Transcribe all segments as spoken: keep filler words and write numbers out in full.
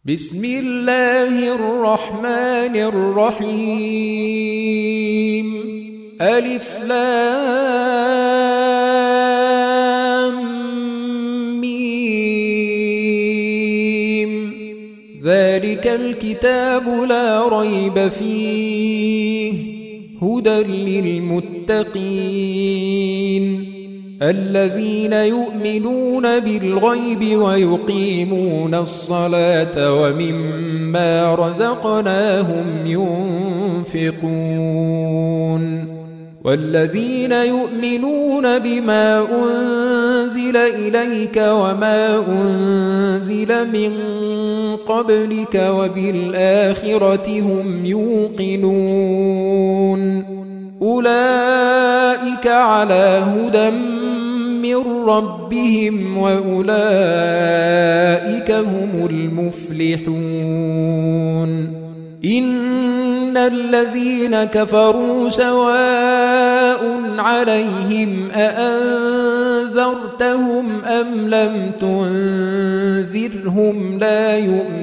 بسم الله الرحمن الرحيم. ألف لام ميم. ذلك الكتاب لا ريب فيه هدى للمتقين الذين يؤمنون بالغيب ويقيمون الصلاة ومما رزقناهم ينفقون والذين يؤمنون بما أنزل إليك وما أنزل من قبلك وبالآخرة هم يوقنون أولئك على هدى من ربهم وأولئك هم المفلحون. إن الذين كفروا سواء عليهم أأنذرتهم أم لم تنذرهم لا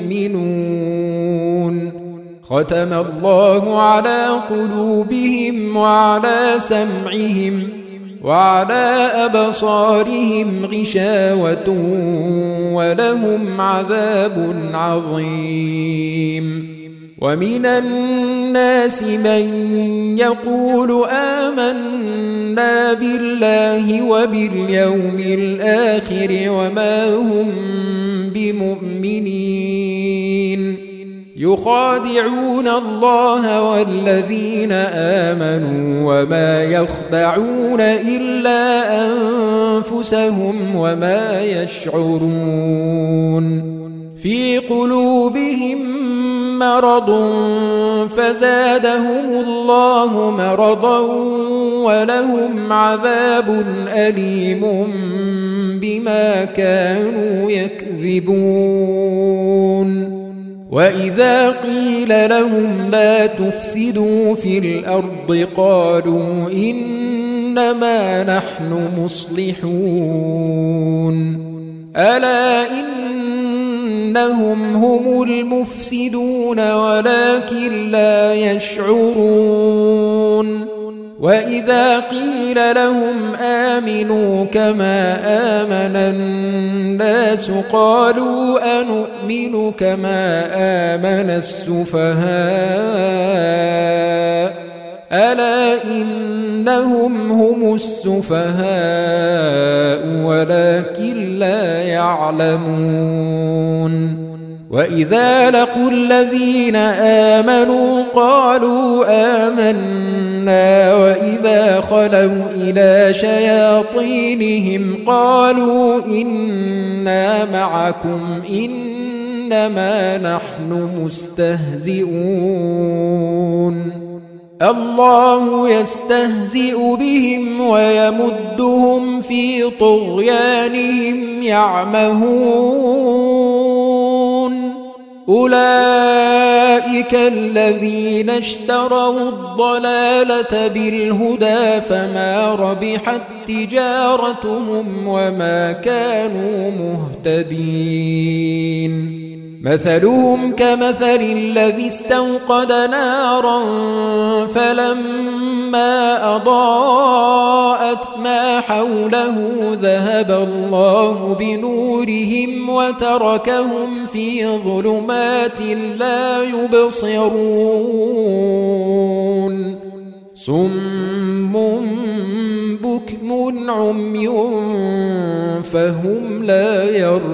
يؤمنون. ختم الله على قلوبهم وعلى سمعهم وعلى أبصارهم غشاوة ولهم عذاب عظيم. ومن الناس من يقول آمنا بالله وباليوم الآخر وما هم بمؤمنين يخادعون الله والذين آمنوا وما يخدعون إلا أنفسهم وما يشعرون. في قلوبهم مرض فزادهم الله مرضا ولهم عذاب أليم بما كانوا يكذبون. وإذا قيل لهم لا تفسدوا في الأرض قالوا إنما نحن مصلحون ألا إنهم هم المفسدون ولكن لا يشعرون. وإذا قيل لهم آمنوا كما آمن الناس قالوا أنؤمن كما آمن السفهاء ألا إنهم هم السفهاء ولكن لا يعلمون. وإذا لقوا الذين آمنوا قالوا آمنا وإذا خلوا إلى شياطينهم قالوا إنا معكم إنما نحن مستهزئون. الله يستهزئ بهم ويمدهم في طغيانهم يعمهون. أولئك الذين اشتروا الضلالة بالهدى فما ربحت تجارتهم وما كانوا مهتدين. مثلهم كمثل الذي استوقد نارا فلما أضاءت ما حوله ذهب الله بنورهم وتركهم في ظلمات لا يبصرون. صم بكم عمي فهم لا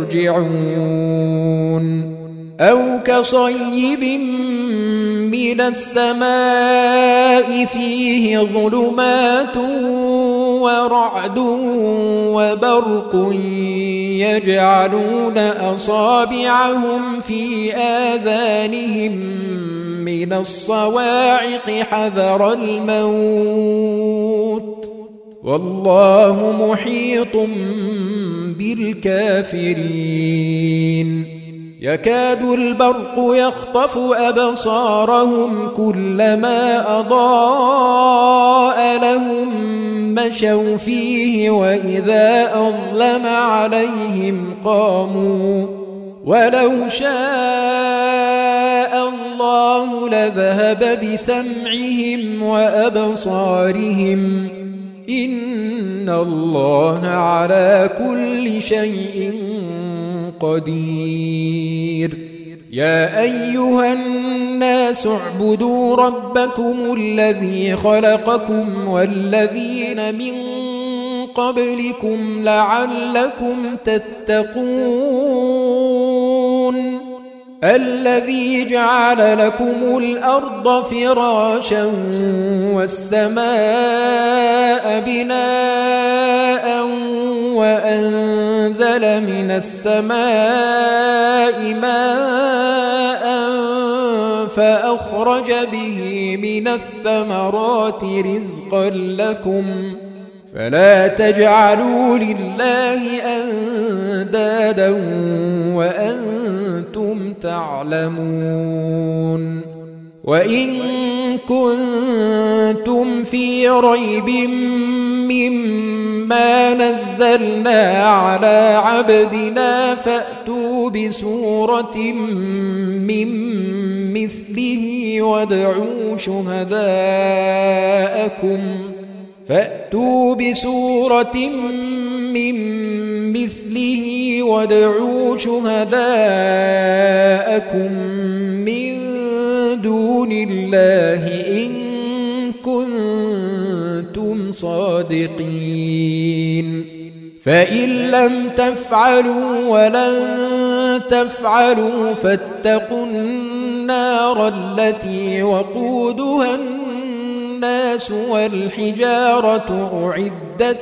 يرجعون. أو كصيب من السماء فيه ظلمات ورعد وبرق يجعلون أصابعهم في آذانهم من الصواعق حذر الموت والله محيط بالكافرين. يكاد البرق يخطف أبصارهم كلما أضاء لهم مشوا فيه وإذا أظلم عليهم قاموا ولو شاء الله لذهب بسمعهم وأبصارهم إن الله على كل شيء قدير. يا أيها الناس اعبدوا ربكم الذي خلقكم والذين من قبلكم لعلكم تتقون الذي جعل لكم الأرض فراشا والسماء بناء وأنزل من السماء ماء فأخرج به من الثمرات رزقا لكم فلا تجعلوا لله أندادا وأنتم تعلمون. وإن كنتم في ريب مما نزلنا على عبدنا فأتوا بسورة من مثله وادعوا شهداءكم فأتوا بسورة من مثله وادعوا شهداءكم من دون الله إن كنتم صادقين. فإن لم تفعلوا ولن تفعلوا فاتقوا النار التي وقودها الناس والحجارة أعدت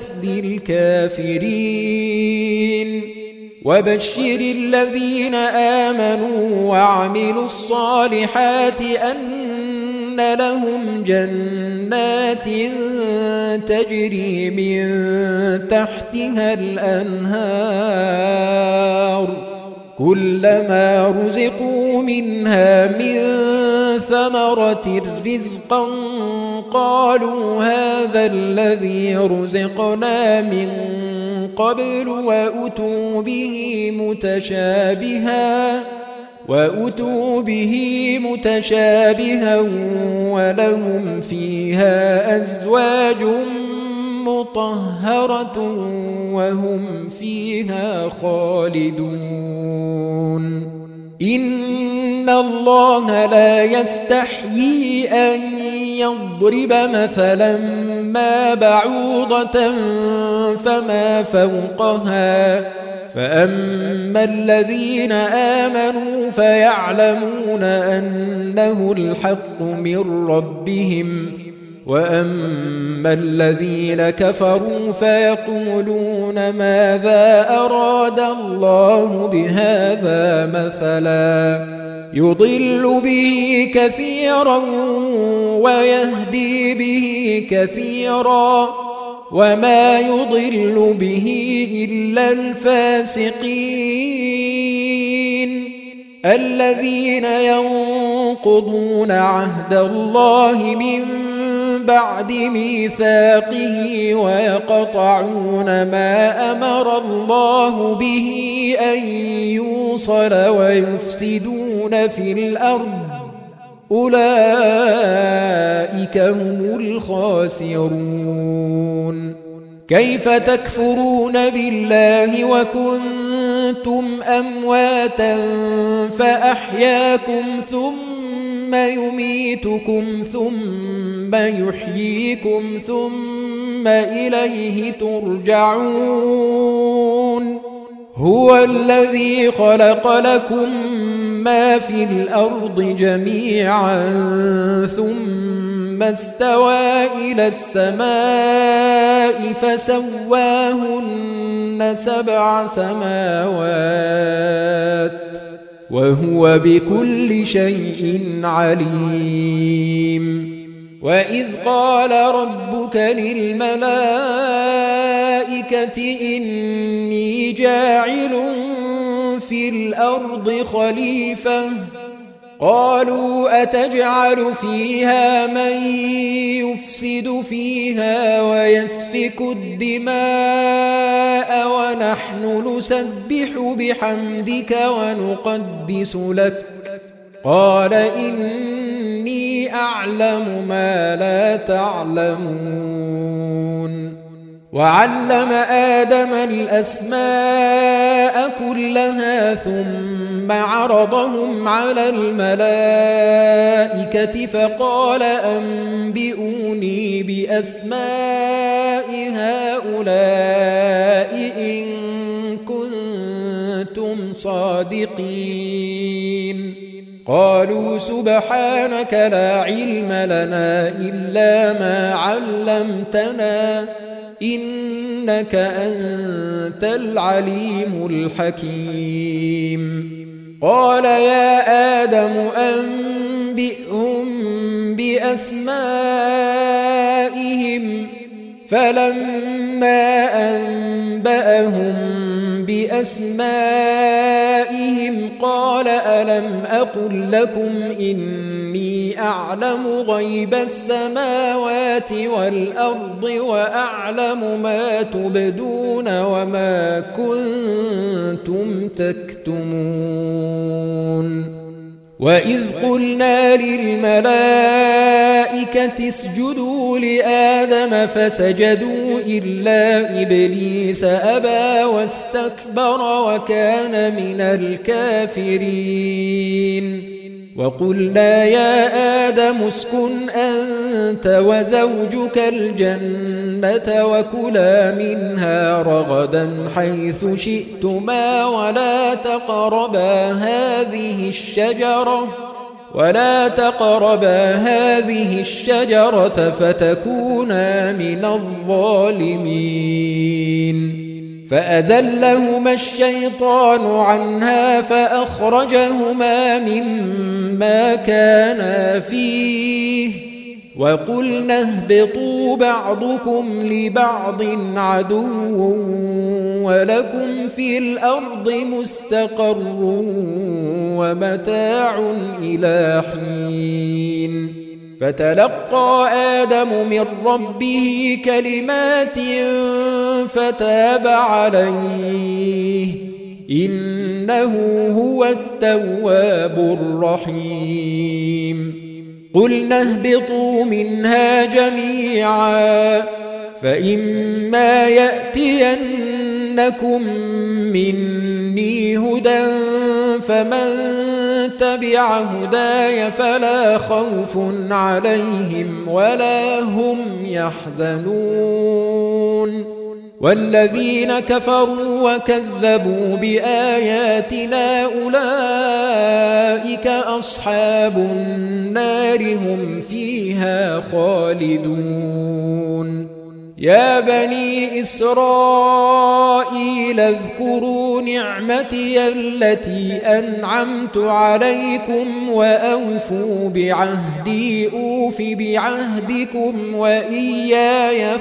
للكافرين. وبشر الذين آمنوا وعملوا الصالحات أن لهم جنات تجري من تحتها الأنهار كلما رزقوا منها من ثمرة رزقا قالوا هذا الذي رزقنا من قبل وأتوا به متشابها وأتوا به متشابها ولهم فيها أزواج مطهرة وهم فيها خالدون. إن الله لا يستحيي أن يضرب مثلا ما بعوضة فما فوقها فأما الذين آمنوا فيعلمون أنه الحق من ربهم وأما الذين كفروا فيقولون ماذا أراد الله بهذا مثلا يضل به كثيرا ويهدي به كثيرا وما يضل به إلا الفاسقين الذين ينقضون عهد الله من بعد ميثاقه ويقطعون ما أمر الله به أن يوصل ويفسدون في الأرض أولئك هم الخاسرون. كيف تكفرون بالله وكنتم أمواتا فأحياكم ثم يميتكم ثم يحييكم ثم إليه ترجعون. هو الذي خلق لكم ما في الأرض جميعا ثم استوى إلى السماء فسواهن سبع سماوات وهو بكل شيء عليم. وإذ قال ربك للملائكة إني جاعل في الأرض خليفة قالوا أتجعل فيها من يفسد فيها ويسفك الدماء ونحن نسبح بحمدك ونقدس لك قال إني أعلم ما لا تعلمون وعلم آدم الأسماء كلها ثم عرضهم على الملائكة فقال أنبئوني بأسماء هؤلاء إن كنتم صادقين قالوا سبحانك لا علم لنا إلا ما علمتنا إنك أنت العليم الحكيم قال يا آدم أنبئهم بأسمائهم فلما أنبأهم بأسمائهم قال ألم أقل لكم إني أعلم غيب السماوات والأرض وأعلم ما تبدون وما كنتم تكتمون وإذ قلنا للملائكة اسجدوا لآدم فسجدوا إلا إبليس أبى واستكبر وكان من الكافرين وقلنا يا آدم اسكن أنت وزوجك الجنة وكلا منها رغدا حيث شئتما ولا تقربا هذه الشجرة ولا تقربا هذه الشجرة فتكونا من الظالمين فأزلهما الشيطان عنها فأخرجهما مما كانا فيه وقلنا اهبطوا بعضكم لبعض عدو ولكم في الأرض مستقر ومتاع إلى حين فتلقى آدم من ربه كلمات فتاب عليه إنه هو التواب الرحيم قلنا اهبطوا منها جميعا فإما يأتينكم مني هدى فمن تبع هداي فلا خوف عليهم ولا هم يحزنون والذين كفروا وكذبوا بآياتنا أولئك أصحاب النار هم فيها خالدون يا بني إسرائيل اذكروا نعمتي التي أنعمت عليكم وأوفوا بعهدي أوف بعهدكم وإياي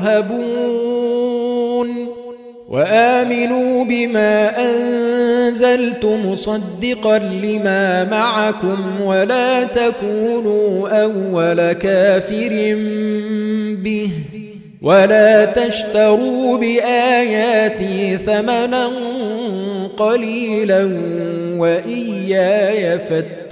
فارهبون وآمنوا بما أنزلت مصدقا لما معكم ولا تكونوا أول كافر به ولا تشتروا بآياتي ثمنا قليلا وإياي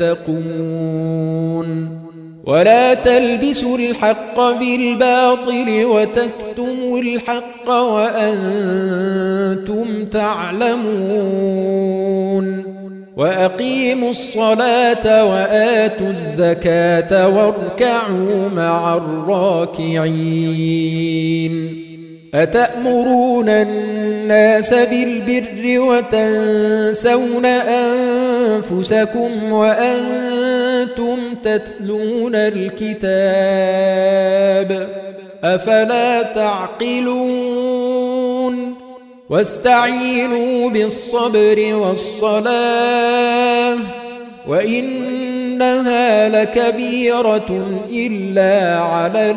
فاتقون ولا تلبسوا الحق بالباطل وتكتموا الحق وأنتم تعلمون وأقيموا الصلاة وآتوا الزكاة واركعوا مع الراكعين أتأمرون الناس بالبر وتنسون أنفسكم وأنتم تتلون الكتاب أفلا تعقلون واستعينوا بالصبر والصلاة وإنها لكبيرة إلا على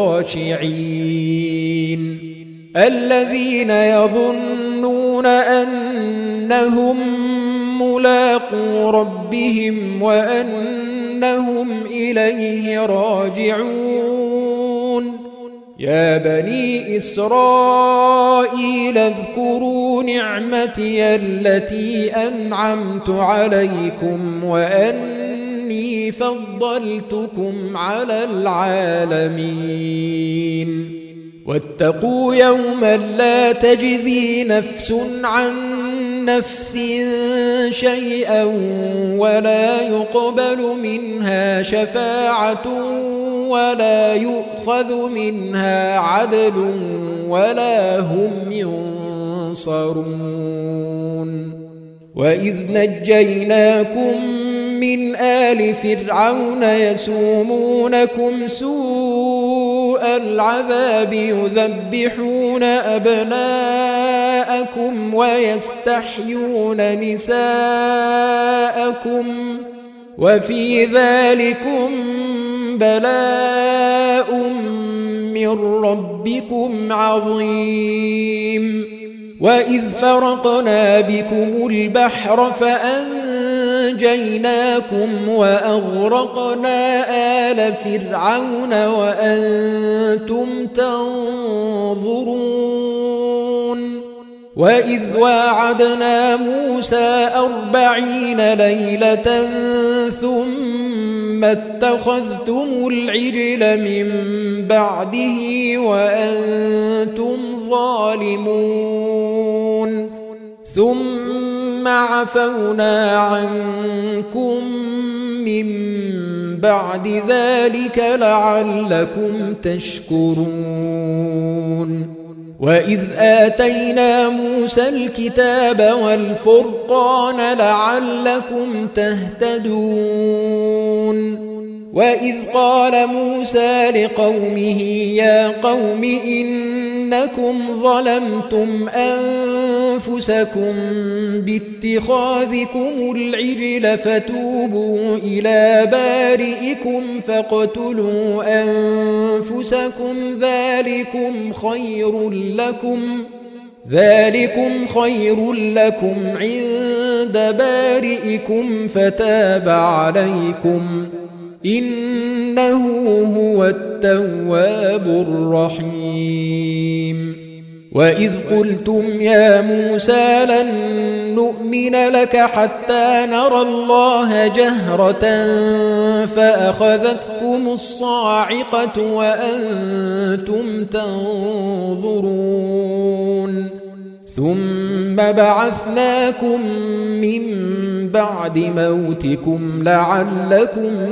الخاشعين الذين يظنون أنهم ملاقو ربهم وأنهم إليه راجعون. يا بني إسرائيل اذكروا نعمتي التي أنعمت عليكم وأني فضلتكم على العالمين. واتقوا يوما لا تجزي نفس عن نفس شيئا ولا يقبل منها شفاعة ولا يؤخذ منها عدل ولا هم ينصرون. وإذ نجيناكم من آل فرعون يسومونكم سوء العذاب يذبحون أبناءكم ويستحيون نساءكم وفي ذلكم بلاء من ربكم عظيم. وإذ فرقنا بكم البحر فأنجيناكم وأغرقنا آل فرعون وأنتم تنظرون. وإذ واعدنا موسى أربعين ليلة ثم اتخذتم العجل من بعده وأنتم ظالمون ثم عفونا عنكم من بعد ذلك لعلكم تشكرون. وإذ آتينا موسى الكتاب والفرقان لعلكم تهتدون. وإذ قال موسى لقومه يا قوم إنكم ظلمتم أنفسكم باتخاذكم العجل فتوبوا إلى بارئكم فاقتلوا أنفسكم ذلكم خير لكم ذلكم خير لكم عند بارئكم فتاب عليكم إنه هو التواب الرحيم. وإذ قلتم يا موسى لن نؤمن لك حتى نرى الله جهرة فأخذتكم الصاعقة وأنتم تنظرون ثم بعثناكم من بعد موتكم لعلكم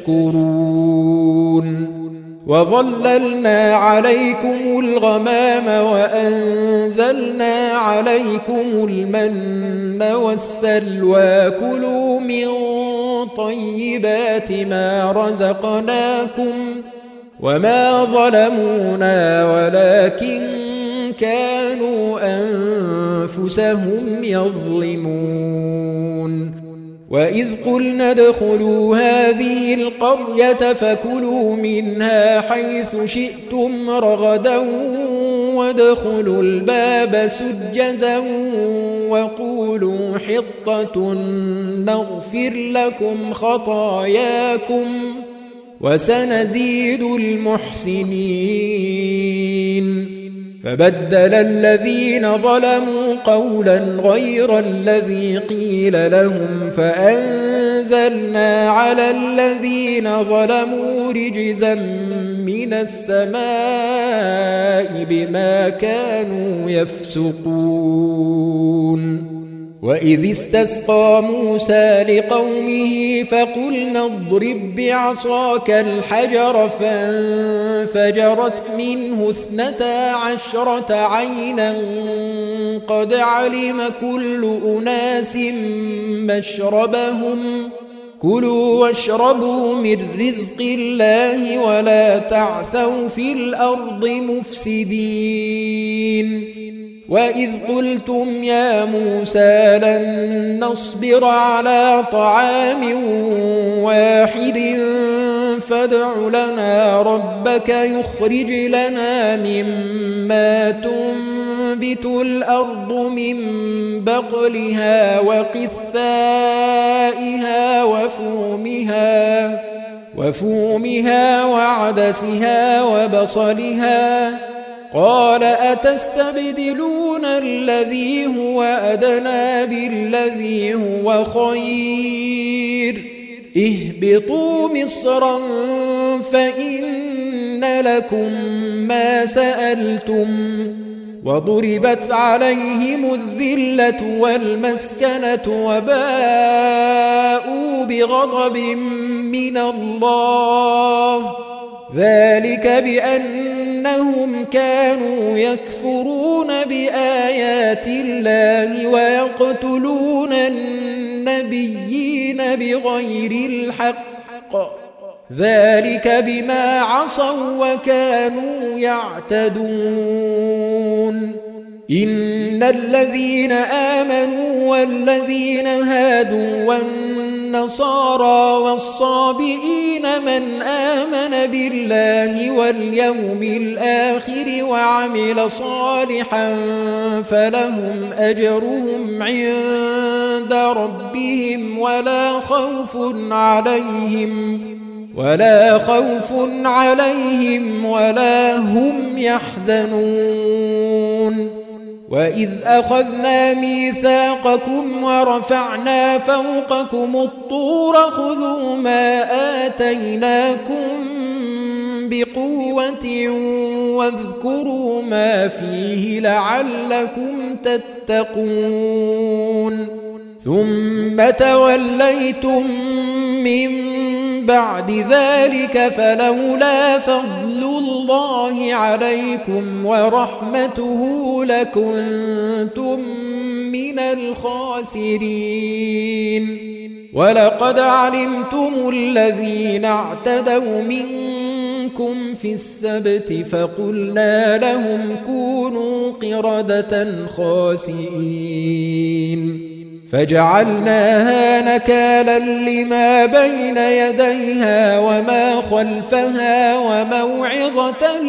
تشكرون. وظللنا عليكم الغمام وأنزلنا عليكم المن والسلوى كلوا من طيبات ما رزقناكم وما ظلمونا ولكن كانوا أنفسهم يظلمون. وإذ قلنا ادخلوا هذه القرية فكلوا منها حيث شئتم رغدا وادخلوا الباب سجدا وقولوا حطة نغفر لكم خطاياكم وسنزيد المحسنين. فبدل الذين ظلموا قولا غير الذي قيل لهم فأنزلنا على الذين ظلموا رجزا من السماء بما كانوا يفسقون. وإذ استسقى موسى لقومه فقلنا اضرب بعصاك الحجر فانفجرت منه اثنتا عشرة عينا قد علم كل أناس مشربهم كلوا واشربوا من رزق الله ولا تعثوا في الأرض مفسدين. وإذ قلتم يا موسى لن نصبر على طعام واحد فادع لنا ربك يخرج لنا مما تنبت الأرض من بقلها وقثائها وفومها وفومها وعدسها وبصلها قال أتستبدلون الذي هو أدنى بالذي هو خير اهبطوا مصرا فإن لكم ما سألتم وضربت عليهم الذلة والمسكنة وباءوا بغضب من الله ذلك بأنهم كانوا يكفرون بآيات الله ويقتلون النبيين بغير الحق ذلك بما عصوا وكانوا يعتدون إن الذين آمنوا والذين هادوا والنصارى والصابئين من آمن بالله واليوم الآخر وعمل صالحا فلهم أجرهم عند ربهم ولا خوف عليهم ولا خوف عليهم ولا هم يحزنون وإذ أخذنا ميثاقكم ورفعنا فوقكم الطور خذوا ما آتيناكم بقوة واذكروا ما فيه لعلكم تتقون ثم توليتم من بعد ذلك فلولا فضل الله عليكم ورحمته لكنتم من الخاسرين ولقد علمتم الذين اعتدوا منكم في السبت فقلنا لهم كونوا قردة خاسئين فجعلناها نكالا لما بين يديها وما خلفها وموعظة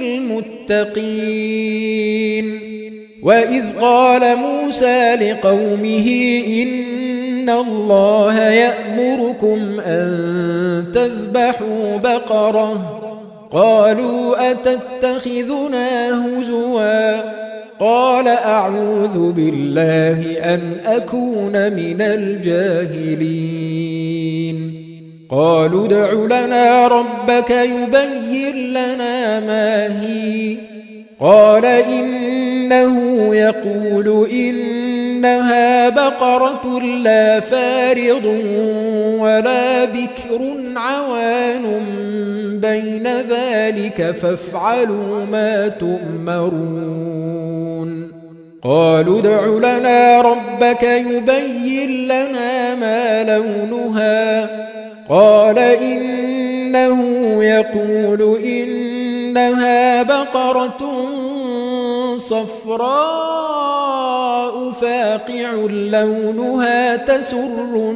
للمتقين وإذ قال موسى لقومه إن الله يأمركم أن تذبحوا بقرة قالوا أتتخذنا هزوا قال أعوذ بالله أن أكون من الجاهلين قالوا ادع لنا ربك يبين لنا ما هي قال إنه يقول إنها بقرة لا فارض ولا بكر عوان بين ذلك فافعلوا ما تؤمرون قالوا ادع لنا ربك يبين لنا ما لونها قال إنه يقول إنها بقرة صفراء فاقع لونها تسر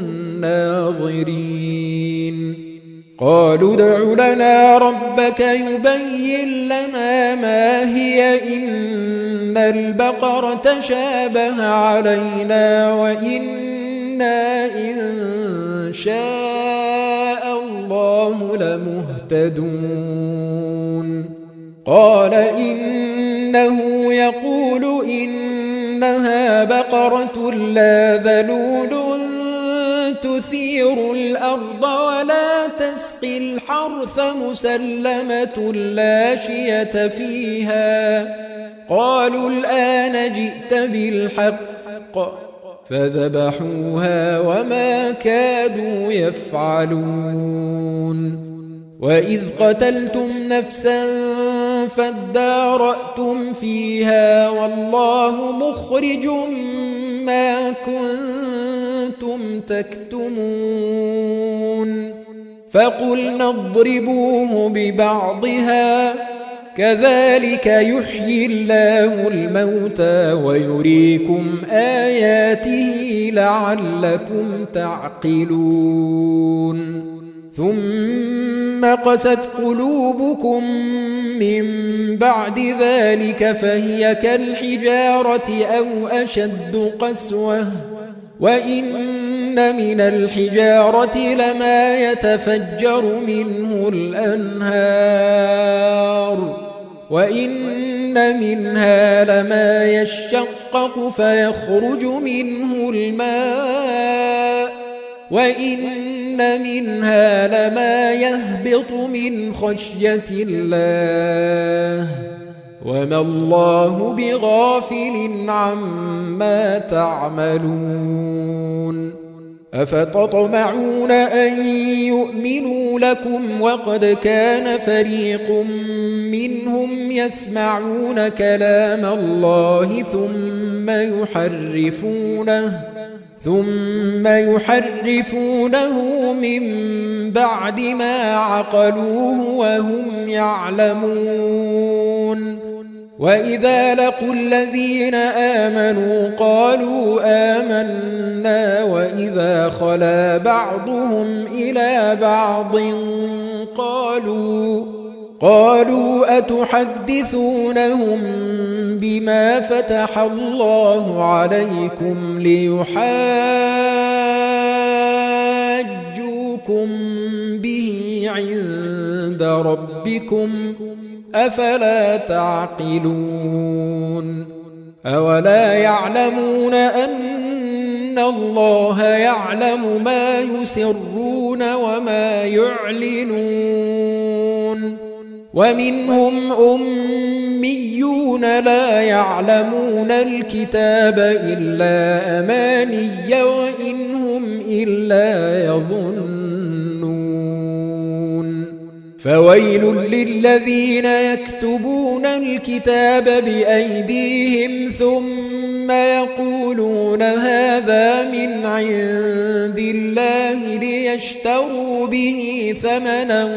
الناظرين قالوا ادع لنا ربك يبين لنا ما هي إن البقرة شابه علينا وإنا إن شاء الله لمهتدون قال إنه يقول إنها بقرة لا ذلول تثير الأرض ولا تسقي الحرث مسلمة لا شية فيها قالوا الآن جئت بالحق فذبحوها وما كادوا يفعلون وإذ قتلتم نفسا فادارأتم فيها والله مخرج ما كنتم تكتمون فقلنا اضربوه ببعضها كذلك يحيي الله الموتى ويريكم آياته لعلكم تعقلون ثم قست قلوبكم من بعد ذلك فهي كالحجارة أو أشد قسوة وإن من الحجارة لما يتفجر منه الأنهار وإن منها لما يشقق فيخرج منه الماء وإن منها لما يهبط من خشية الله وما الله بغافل عما تعملون أفتطمعون أن يؤمنوا لكم وقد كان فريق منهم يسمعون كلام الله ثم يحرفونه ثم يحرفونه من بعد ما عقلوه وهم يعلمون وإذا لقوا الذين آمنوا قالوا آمنا وإذا خلا بعضهم إلى بعض قالوا قالوا أتحدثونهم بما فتح الله عليكم ليحاجوكم به عند ربكم أفلا تعقلون أولا يعلمون أن الله يعلم ما يسرون وما يعلنون ومنهم أميون لا يعلمون الكتاب إلا أماني وإن هم إلا يظنون فويل للذين يكتبون الكتاب بأيديهم ثم يقولون هذا من عند الله ليشتروا به ثمنا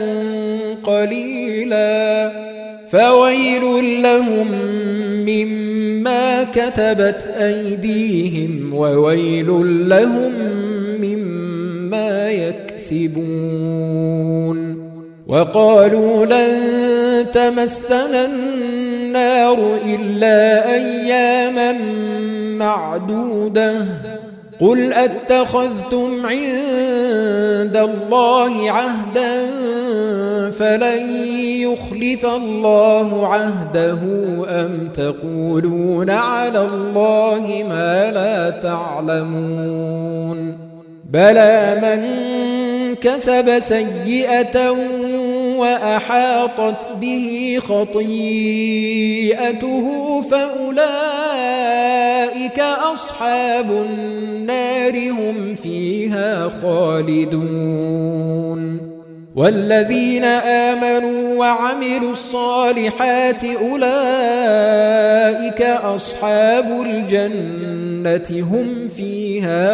قليلا فويل لهم مما كتبت أيديهم وويل لهم مما يكسبون وقالوا لن تمسنا النار إلا أياما معدودة قل أتخذتم عند الله عهدا فلن يخلف الله عهده أم تقولون على الله ما لا تعلمون بلى من كسب سيئة وأحاطت به خطيئته فأولئك أصحاب النار هم فيها خالدون والذين آمنوا وعملوا الصالحات أولئك أصحاب الجنة هم فيها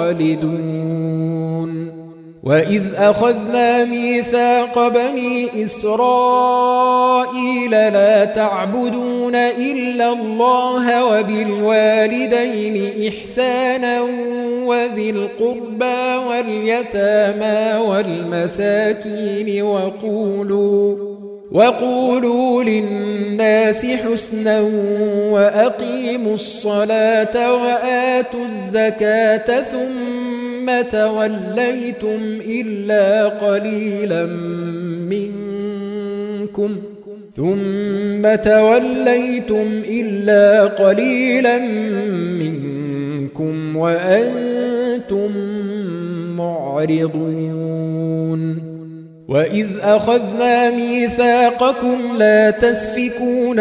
خالدون وإذ أخذنا ميثاق بني إسرائيل لا تعبدون إلا الله وبالوالدين إحسانا وذي القربى واليتامى والمساكين وقولوا وقولوا للناس حسنا وأقيموا الصلاة وآتوا الزكاة ثم توليتم إلا قليلا منكم ثم توليتم إلا قليلا منكم وأنتم معرضون وإذ أخذنا ميثاقكم لا تسفكون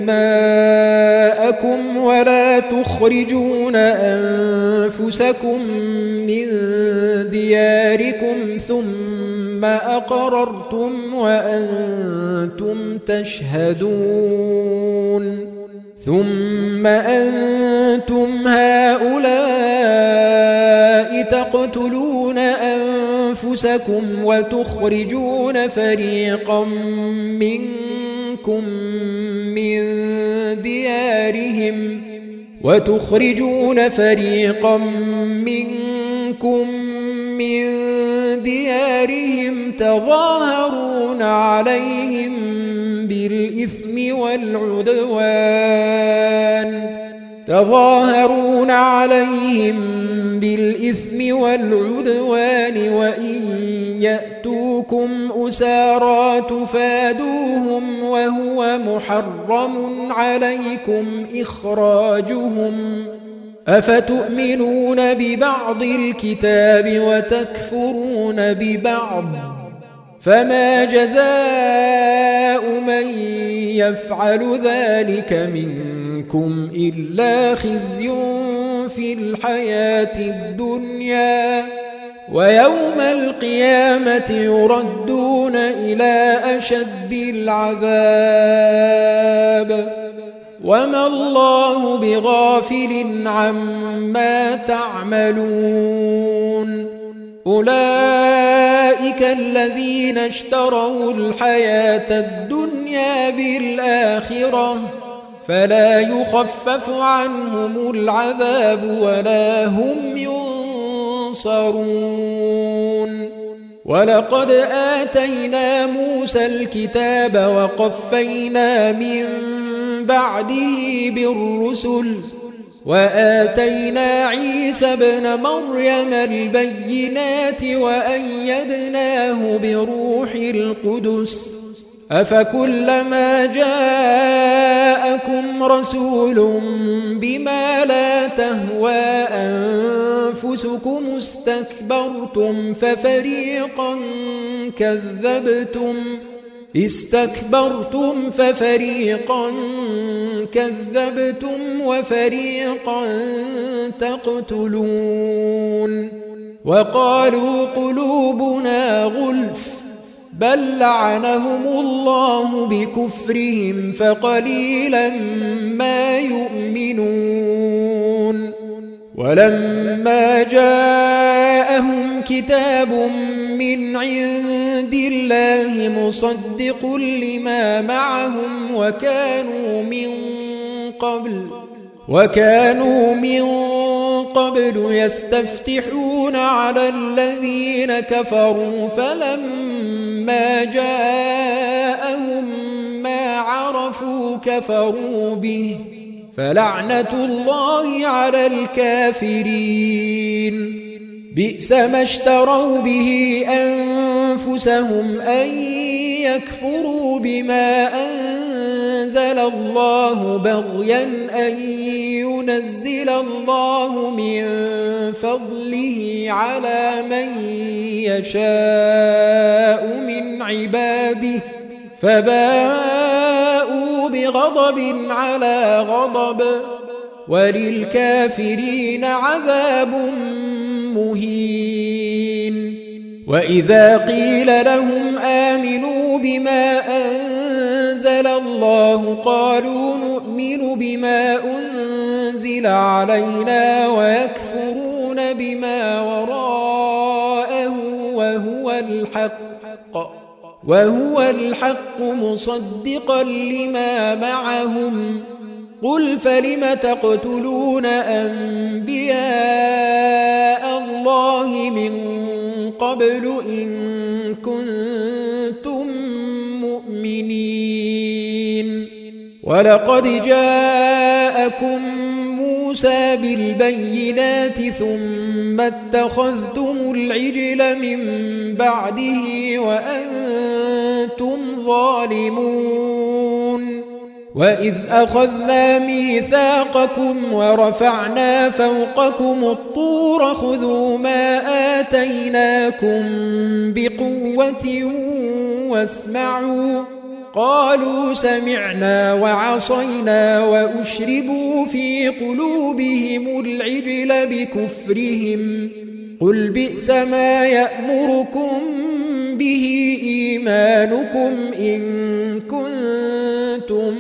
دماءكم ولا تخرجون أنفسكم من دياركم ثم أقررتم وأنتم تشهدون ثم أنتم هؤلاء تقتلون أنفسكم وتخرجون فريقا منكم من ديارهم وتخرجون فريقا منكم من ديارهم تظاهرون عليهم بالإثم والعدوان تظاهرون عليهم بالإثم والعدوان وإن يأتوكم أسارى تفادوهم وهو محرم عليكم إخراجهم أفتؤمنون ببعض الكتاب وتكفرون ببعض فما جزاء من يفعل ذلك منكم إلا خزي في الحياة الدنيا ويوم القيامة يردون إلى أشد العذاب وما الله بغافل عما تعملون أولئك الذين اشتروا الحياة الدنيا بالآخرة فلا يخفف عنهم العذاب ولا هم ينصرون ولقد آتينا موسى الكتاب وقفينا من بعده بالرسل وآتينا عيسى ابن مريم البينات وأيدناه بروح القدس أفكلما جاءكم رسول بما لا تهوى أنفسكم استكبرتم ففريقا كذبتم استكبرتم ففريقا كذبتم وفريقا تقتلون وقالوا قلوبنا غلف بل لعنهم الله بكفرهم فقليلا ما يؤمنون ولما جاءهم كتاب من عند الله مصدق لما معهم وكانوا من قبل وكانوا من قبل يستفتحون على الذين كفروا فلما جاءهم ما عرفوا كفروا به فلعنة الله على الكافرين بئس ما اشتروا به أنفسهم أن يكفروا بما أنزل الله بغيا أن ينزل الله من فضله على من يشاء من عباده فباءوا بغضب على غضب وللكافرين عذاب مهين وإذا قيل لهم آمنوا بما أنزل الله قالوا نؤمن بما أنزل علينا ويكفرون بما وراءه وهو الحق وهو الحق مصدقا لما معهم قل فلم تقتلون أنبياء الله من قبل إن كنتم مؤمنين ولقد جاءكم موسى بالبينات ثم اتخذتم العجل من بعده وأنتم ظالمون وإذ أخذنا ميثاقكم ورفعنا فوقكم الطور خذوا ما آتيناكم بقوة واسمعوا قالوا سمعنا وعصينا وأشربوا في قلوبهم العجل بكفرهم قل بئس ما يأمركم به إيمانكم إن كنتم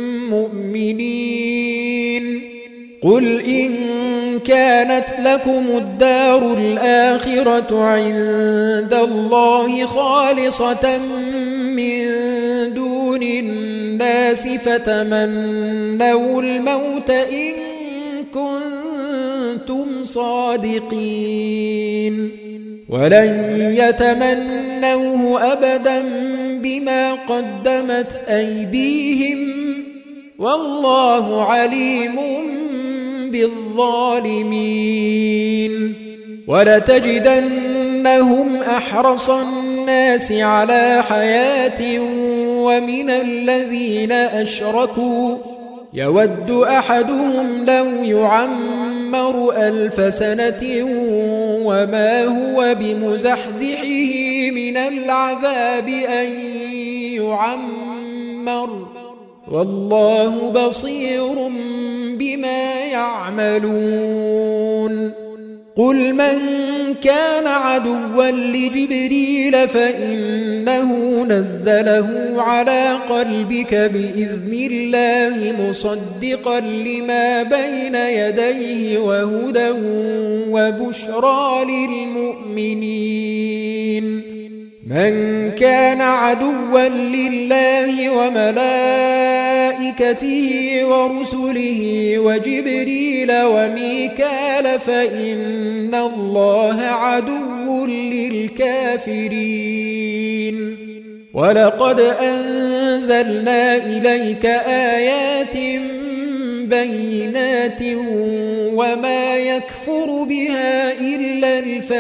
مؤمنين قل إن كانت لكم الدار الآخرة عند الله خالصة من دون الناس فتمنوا الموت إن كنتم صادقين ولن يتمنوه أبدا بما قدمت أيديهم والله عليم بالظالمين. ولتجدنهم أحرص الناس على حياة ومن الذين أشركوا يود أحدهم لو يعمر ألف سنة وما هو بمزحزحه من العذاب أن يعمر والله بصير بما يعملون. قل من كان عدوا لجبريل فإنه نزله على قلبك بإذن الله مصدقا لما بين يديه وهدى وبشرى للمؤمنين. من كان عدوا لله وملائكته ورسله وجبريل وميكال فإن الله عدو للكافرين. ولقد أنزلنا إليك آيات بينات وما يكفر بها إلا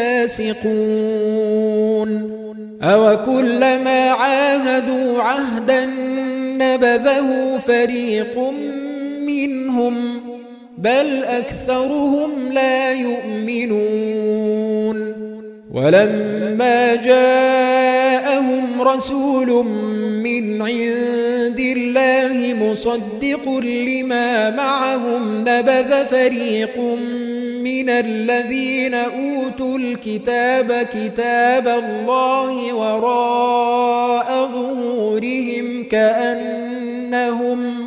الفاسقون. أوكلما عاهدوا عهدا نبذه فريق منهم بل أكثرهم لا يؤمنون. ولما جاءهم رسول من عند الله مصدق لما معهم نبذ فريق من الذين أوتوا الكتاب كتاب الله وراء ظهورهم كأنهم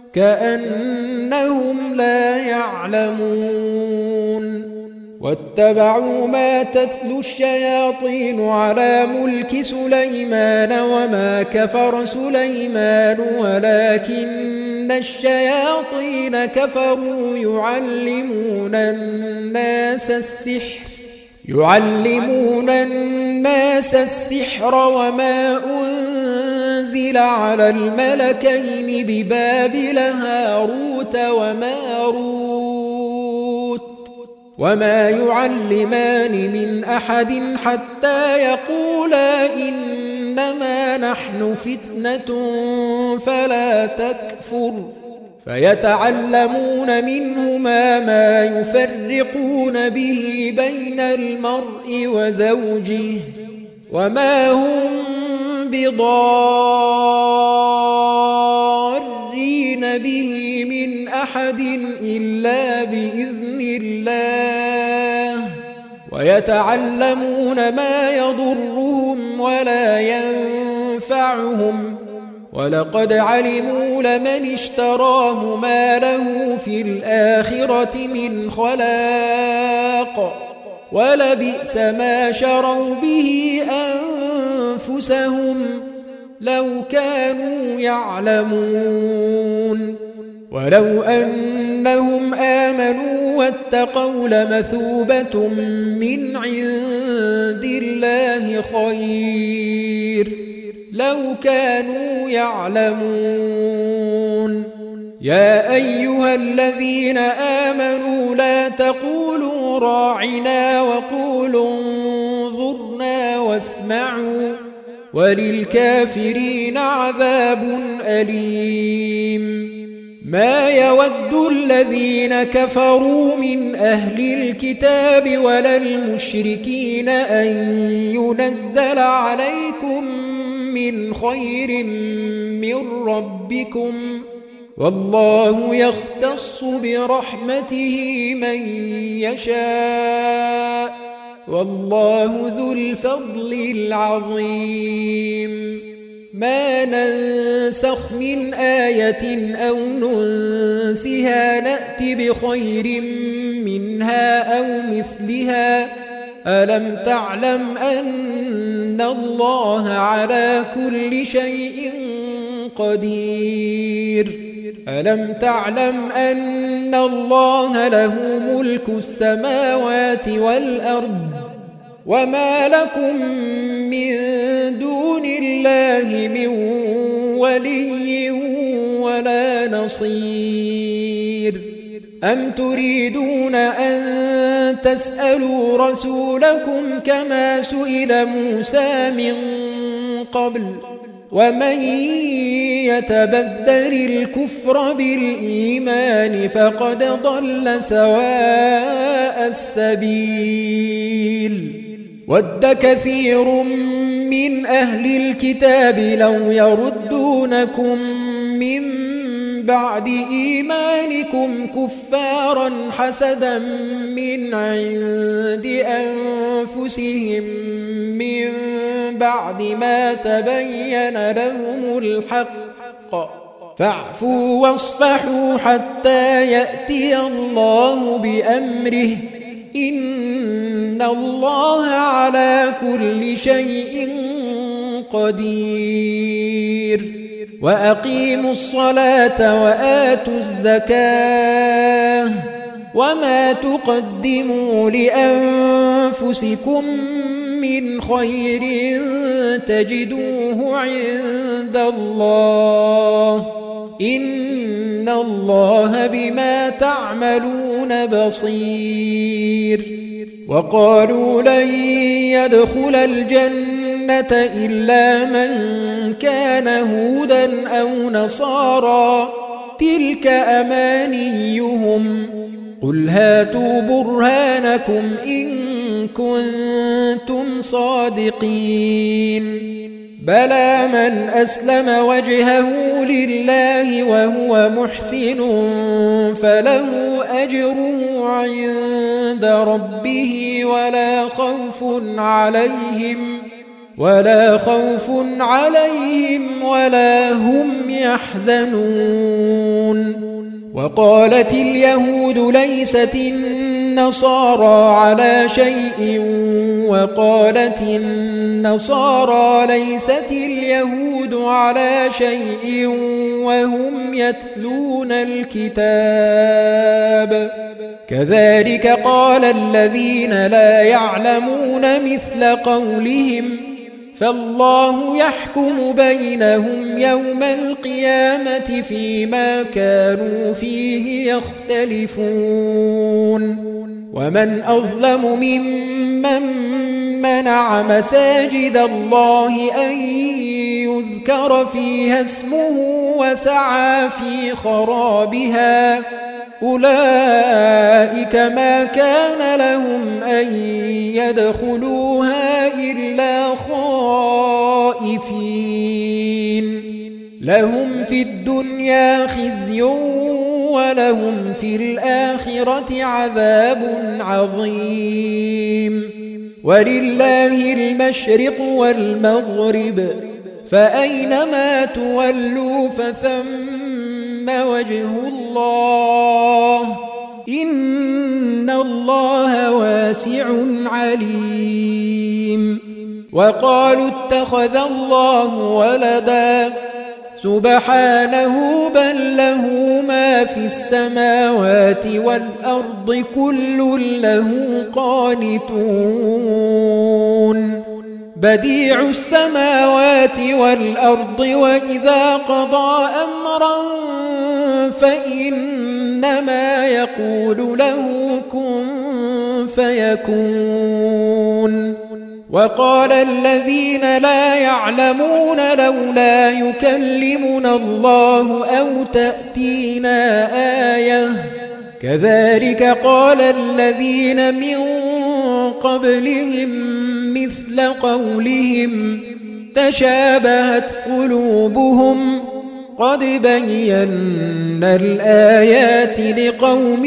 كأنهم لا يعلمون. واتبعوا ما تتلو الشياطين على ملك سليمان وما كفر سليمان ولكن الشياطين كفروا يعلمون الناس السحر يعلمون الناس السحر وما أنزل على الملكين ببابل هاروت وماروت وما يعلمان من أحد حتى يقولا إنما نحن فتنة فلا تكفر فيتعلمون منهما ما يفرقون به بين المرء وزوجه وما هم بضارين به من أحد إلا بإذن الله ويتعلمون ما يضرهم ولا ينفعهم ولقد علموا لمن اشتراه ما له في الآخرة من خلاق ولبئس ما شروا به أنفسهم لو كانوا يعلمون. ولو أنهم آمنوا واتقوا لمثوبة من عند الله خير لو كانوا يعلمون. يا أيها الذين آمنوا لا تقولوا راعنا وقولوا انظرنا واسمعوا وللكافرين عذاب أليم. ما يود الذين كفروا من أهل الكتاب ولا المشركين أن ينزل عليكم من خير من ربكم والله يختص برحمته من يشاء والله ذو الفضل العظيم. ما ننسخ من آية أو ننسها نأت بخير منها أو مثلها ألم تعلم أن الله على كل شيء قدير ألم تعلم أن الله له ملك السماوات والأرض وما لكم من دون الله من ولي ولا نصير أم تريدون أن تسألوا رسولكم كما سئل موسى من قبل ومن يتبدل الكفر بالإيمان فقد ضل سواء السبيل ود كثير من أهل الكتاب لو يردونكم من بعد إيمانكم كفارا حسدا من عند أنفسهم من بعد ما تبين لهم الحق فاعفوا واصفحوا حتى يأتي الله بأمره إن الله على كل شيء قدير وأقيموا الصلاة وآتوا الزكاة وما تقدموا لأنفسكم من خير تجدوه عند الله إن الله بما تعملون بصير وقالوا لن يدخل الجنة إلا من كان هودا أو نصارى تلك أمانيهم قل هاتوا برهانكم إن كنتم صادقين بلى من أسلم وجهه لله وهو محسن فله أجره عند ربه ولا خوف عليهم ولا خوف عليهم ولا هم يحزنون وقالت اليهود ليست النصارى على شيء وقالت النصارى ليست اليهود على شيء وهم يتلون الكتاب كذلك قال الذين لا يعلمون مثل قولهم فالله يحكم بينهم يوم القيامة فيما كانوا فيه يختلفون ومن أظلم ممن منع مساجد الله أن يذكر فيها اسمه وسعى في خرابها أولئك ما كان لهم أن يدخلوها إلا خائفين لهم في الدنيا خزي ولهم في الآخرة عذاب عظيم ولله المشرق والمغرب فأينما تولوا فثم وجه الله إن الله واسع عليم وقالوا اتخذ الله ولدا سبحانه بل له ما في السماوات والأرض كل له قانتون بديع السماوات والأرض وإذا قضى أمرا فإنما يقول له كن فيكون وقال الذين لا يعلمون لولا يكلمنا الله أو تأتينا آية كذلك قال الذين من قبلهم مثل قولهم تشابهت قلوبهم قد بينا الآيات لقوم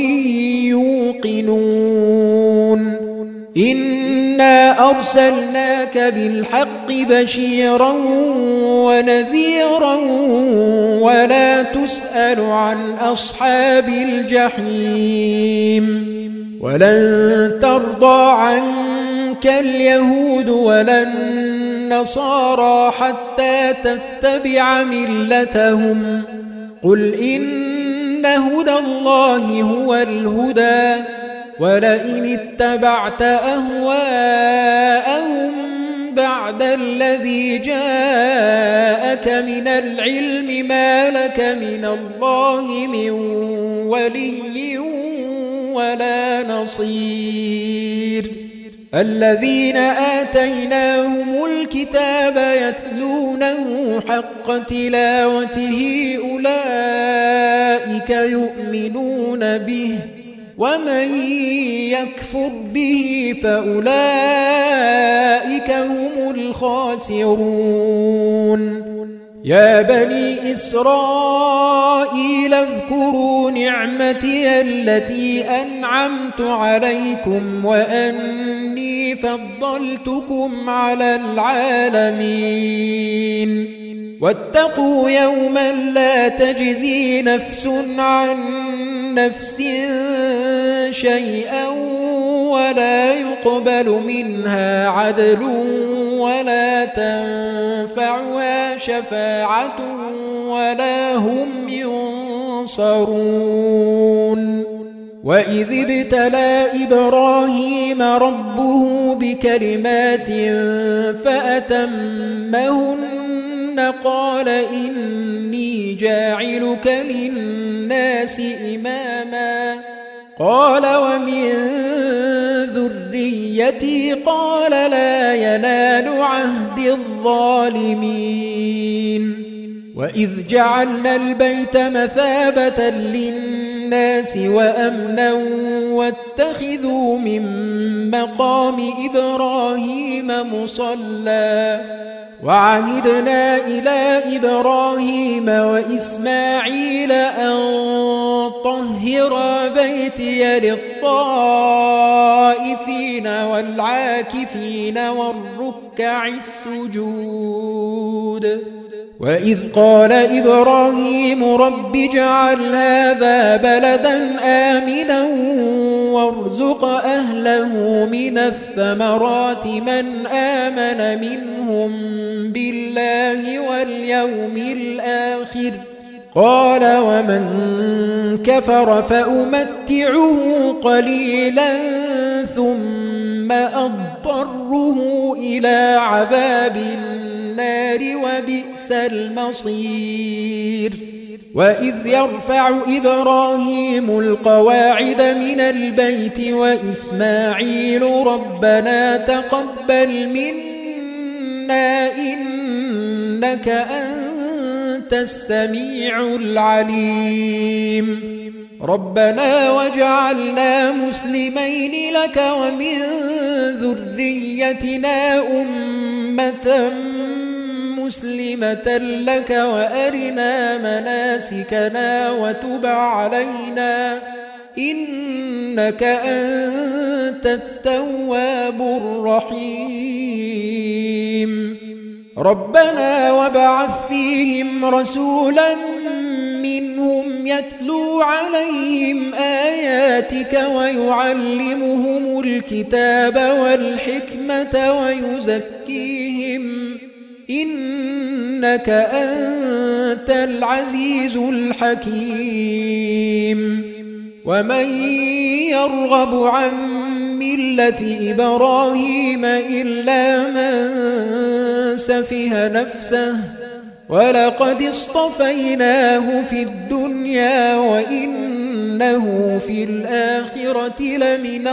يوقنون إنا أرسلناك بالحق بشيرا ونذيرا ولا تسأل عن أصحاب الجحيم ولن ترضى عنك اليهود ولا النصارى حتى تتبع ملتهم قل إن هدى الله هو الهدى ولئن اتبعت أهواءهم بعد الذي جاءك من العلم ما لك من الله من ولي ولا نصير الذين آتيناهم الكتاب يتلونه حق تلاوته أولئك يؤمنون به ومن يكفر به فأولئك هم الخاسرون يا بني إسرائيل اذكروا نعمتي التي أنعمت عليكم وأني فضلتكم على العالمين واتقوا يوما لا تجزي نفس عن نفس شيئا ولا يقبل منها عدل ولا تنفعها شفاعة ولا هم ينصرون وإذ ابتلى إبراهيم ربه بكلمات فأتمهن قال إني جاعلك للناس إماما قال ومن ذريتي قال لا ينال عهد الظالمين وإذ جعلنا البيت مثابة للناس وأمنا واتخذوا من مقام إبراهيم مصلى وعهدنا إلى إبراهيم وإسماعيل أن طهر بيتي للطائفين والعاكفين والركع السجود وإذ قال إبراهيم رب اجعل هذا بلدا آمنا وارزق أهله من الثمرات من آمن منهم بالله واليوم الآخر قال ومن كفر فأمتعه قليلا ثم أضطره إلى عذاب النار وبئس المصير وإذ يرفع إبراهيم القواعد من البيت وإسماعيل ربنا تقبل منا إنك أنت السميع العليم ربنا واجعلنا مسلمين لك ومن ذريتنا أمة مسلمة لك وأرنا مناسكنا وتب علينا إنك أنت التواب الرحيم ربنا وابعث فيهم رسولا منهم يتلو عليهم آياتك ويعلمهم الكتاب والحكمة ويزكيهم إنك أنت العزيز الحكيم ومن يرغب عن ملة إبراهيم إلا من سفه نفسه ولقد اصطفيناه في الدنيا وإنه في الآخرة لمن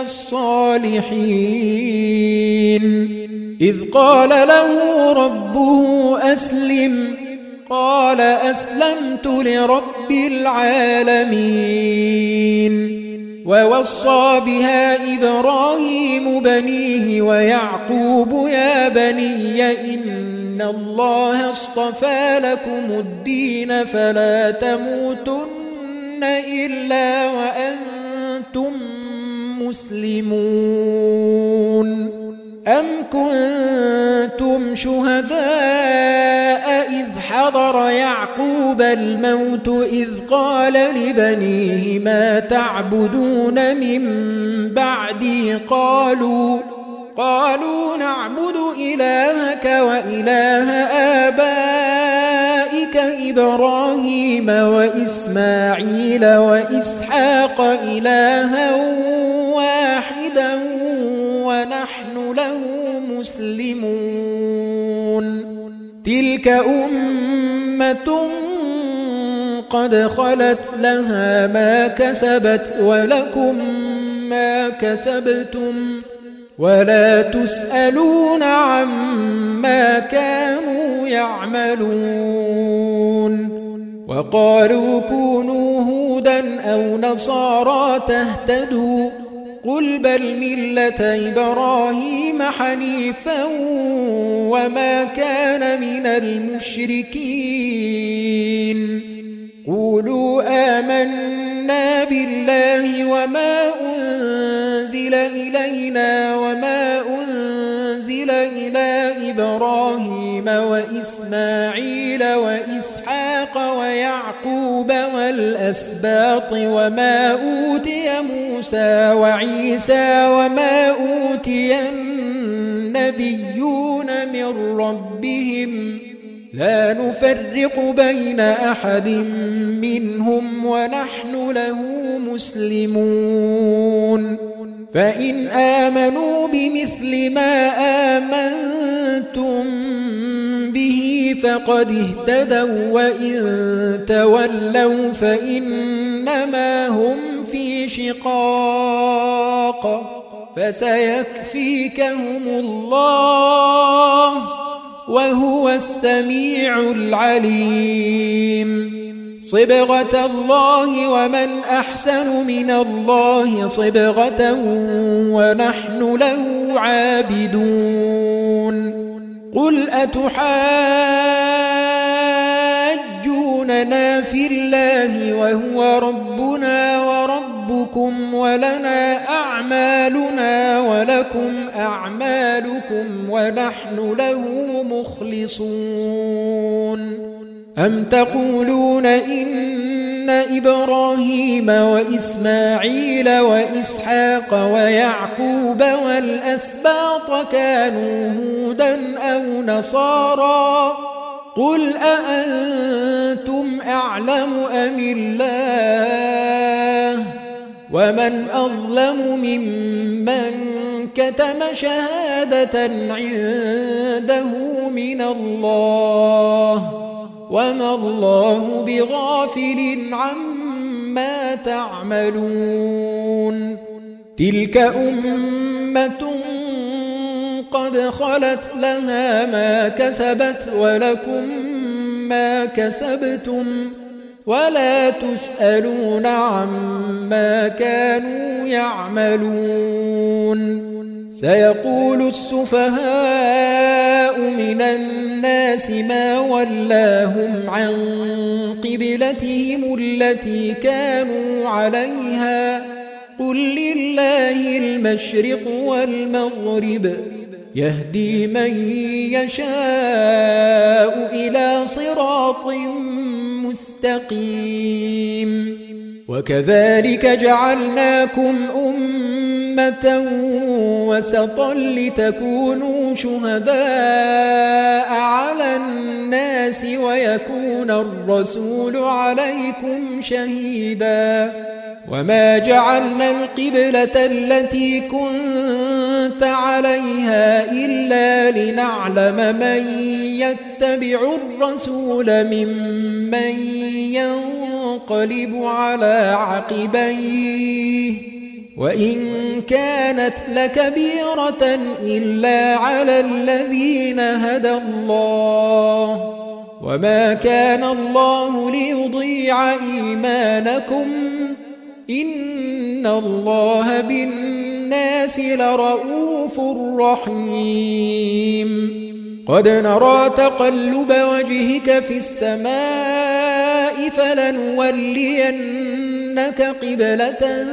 الصالحين إذ قال له ربه أسلم قال أسلمت لرب العالمين ووصى بها إبراهيم بنيه ويعقوب يا بني إن الله اصطفى لكم الدين فلا تموتن إلا وأنتم مسلمون أم كنتم شهداء إذ حضر يعقوب الموت إذ قال لبنيه ما تعبدون من بعدي قالوا قالوا نعبد إلهك وإله آبائك إبراهيم وإسماعيل وإسحاق إلها واحدا مسلمون تلك أمة قد خلت لها ما كسبت ولكم ما كسبتم ولا تسألون عما كانوا يعملون وقالوا كونوا هودا أو نصارى تهتدوا قل بل ملة إبراهيم حنيفا وما كان من المشركين قولوا آمنا بالله وما أنزل إلينا وما أنزل إلى إبراهيم وإسماعيل وإسحاق ويعقوب والأسباط وما أوتي موسى وعيسى وما أوتي النبيون من ربهم لا نفرق بين أحد منهم ونحن له مسلمون فإن آمنوا بمثل ما آمنتم به فقد اهتدوا وإن تولوا فإنما هم في شقاق فسيكفيكهم الله وهو السميع العليم صبغة الله ومن أحسن من الله صبغة ونحن له عابدون قل أتحاجوننا في الله وهو ربنا وربكم ولنا أعمالنا ولكم أعمالكم ونحن له مخلصون أم تقولون إن إبراهيم وإسماعيل وإسحاق ويعقوب والأسباط كانوا هودا أو نصارى قل أأنتم أعلم أم الله ومن أظلم ممن كتم شهادة عنده من الله وما الله بغافل عما تعملون تلك أمة قد خلت لها ما كسبت ولكم ما كسبتم ولا تسألون عما كانوا يعملون سيقول السفهاء من الناس ما ولاهم عن قبلتهم التي كانوا عليها قل لله المشرق والمغرب يهدي من يشاء إلى صراط مستقيم وكذلك جعلناكم أمة وسطا لتكونوا شهداء على الناس ويكون الرسول عليكم شهيدا وما جعلنا القبلة التي كنت عليها إلا لنعلم من يتبع الرسول ممن ينقلب على عقبيه وإن كانت لكبيرة إلا على الذين هدى الله وما كان الله ليضيع إيمانكم إن الله بالناس لرؤوف رحيم قد نرى تقلب وجهك في السماء فلنولينك قبلة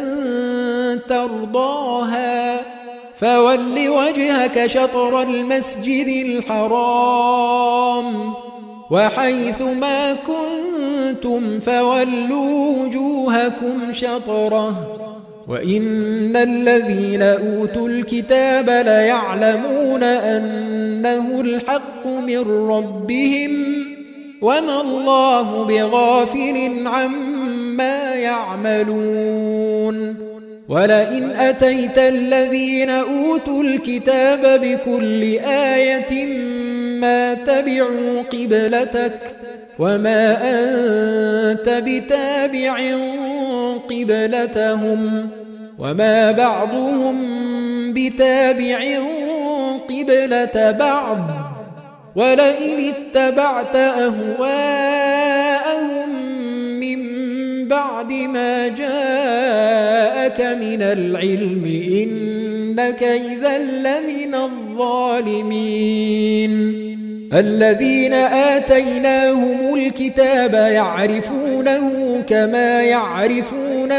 ترضاها فول وجهك شطر المسجد الحرام وحيث ما كنتم فولوا وجوهكم شطره وإن الذين أوتوا الكتاب ليعلمون أنه الحق من ربهم وما الله بغافل عما يعملون ولئن أتيت الذين أوتوا الكتاب بكل آية ما تبعوا قبلتك وما أنت بتابع قبلتهم وما بعضهم بتابع قبلة بعض ولئن اتبعت أهواءهم من بعد ما جاءك من العلم إنك إذا لمن الظالمين. الذين آتيناهم الكتاب يعرفونه كما يعرفون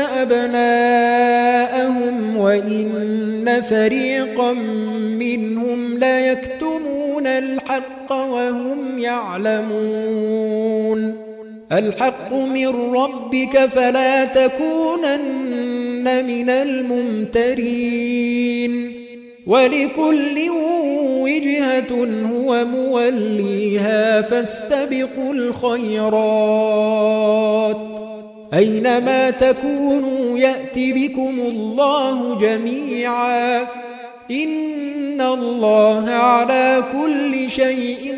أبناءهم وإن فريقا منهم ليكتمون الحق وهم يعلمون. الحق من ربك فلا تكونن من الممترين. ولكل وجهة هو موليها فاستبقوا الخيرات أينما تكونوا يأت بكم الله جميعا إن الله على كل شيء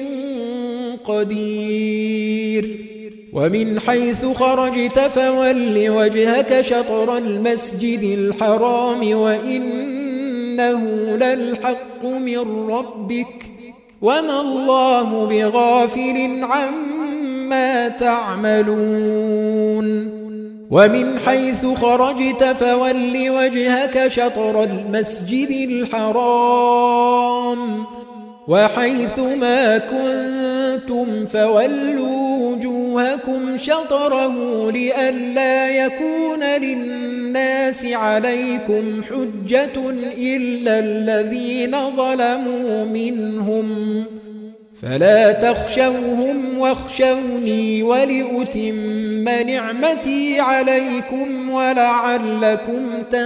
قدير. ومن حيث خرجت فول وجهك شطر المسجد الحرام وإنه للحق من ربك وما الله بغافل عما تعملون. ومن حيث خرجت فول وجهك شطر المسجد الحرام وحيث ما كنتم فولوا وجوهكم شطره لئلا يكون للناس عليكم حجة إلا الذين ظلموا منهم فلا تخشوهم واخشوني ولأتم نعمتي عليكم ولعلكم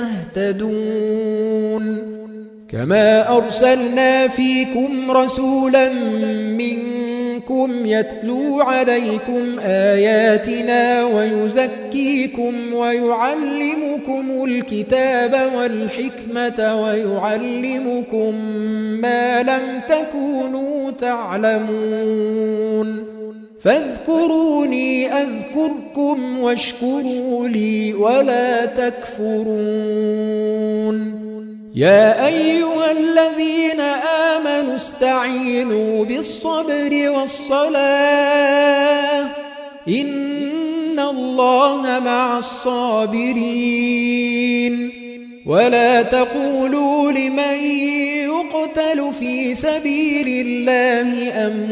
تهتدون. كما أرسلنا فيكم رسولا منكم يتلو عليكم آياتنا ويزكيكم ويعلمكم الكتاب والحكمة ويعلمكم ما لم تكونوا تعلمون. فاذكروني أذكركم واشكروا لي ولا تكفرون. يا أيها الذين آمنوا استعينوا بالصبر والصلاة إن الله مع الصابرين. ولا تقولوا لمن يقتل في سبيل الله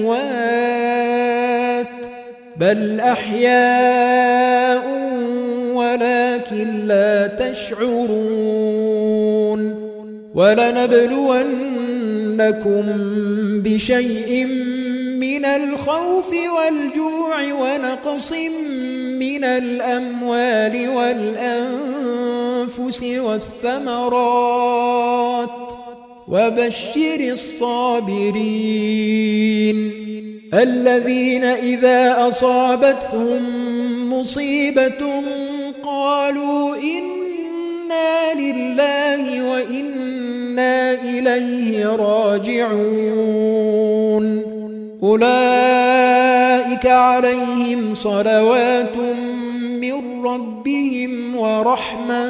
أموات بل أحياء ولكن لا تشعرون. ولنبلونكم بشيء من الخوف والجوع ونقص من الأموال والأنفس والثمرات وبشر الصابرين الذين إذا أصابتهم مصيبة قالوا إنا لله وإنا إليه راجعون. أولئك عليهم صلوات من ربهم ورحمة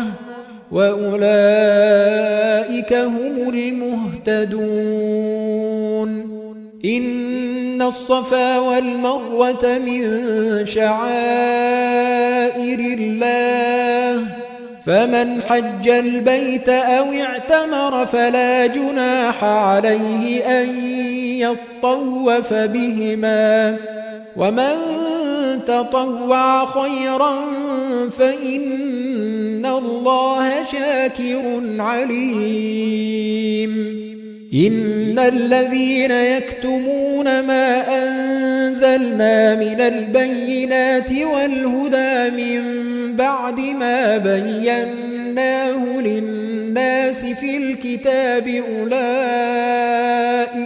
وأولئك هم المهتدون. إن الصفا والمروة من شعائر الله فمن حج البيت أو اعتمر فلا جناح عليه أن يطوف بهما ومن تطوع خيرا فإن الله شاكر عليم. إن الذين يكتمون ما أنزلنا من البينات والهدى من بعد ما بيناه للناس في الكتاب أولئك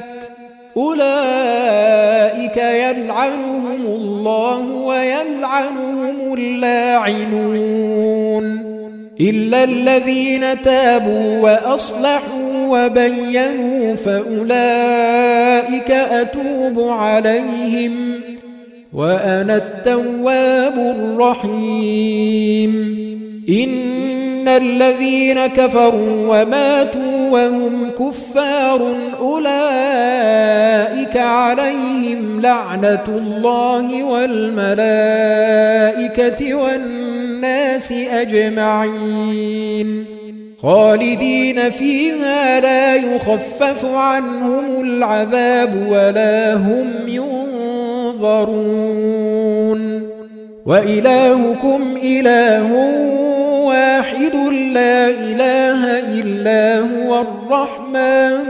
أولئك يلعنهم الله ويلعنهم اللاعنون. إلا الذين تابوا وأصلحوا وبينوا فأولئك أتوب عليهم وأنا التواب الرحيم. إن الذين كفروا وماتوا وهم كفار أولئك عليهم لعنة الله والملائكة والناس أجمعين خالدين فيها لا يخفف عنهم العذاب ولا هم ينظرون. وإلهكم إله واحد لا إله إلا هو الرحمن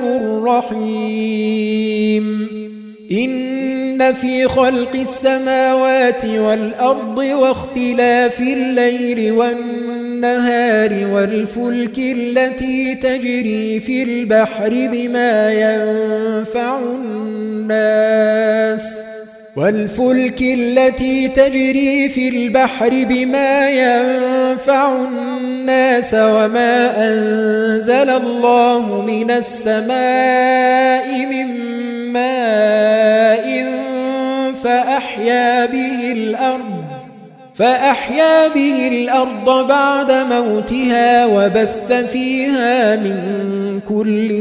الرحيم. إن في خلق السماوات والأرض واختلاف الليل والنهار والفلك التي تجري في البحر بما ينفع الناس والفلك التي تجري في البحر بما ينفع الناس وما أنزل الله من السماء من ماء فأحيا به الأرض فأحيا به الأرض بعد موتها وبث فيها من كل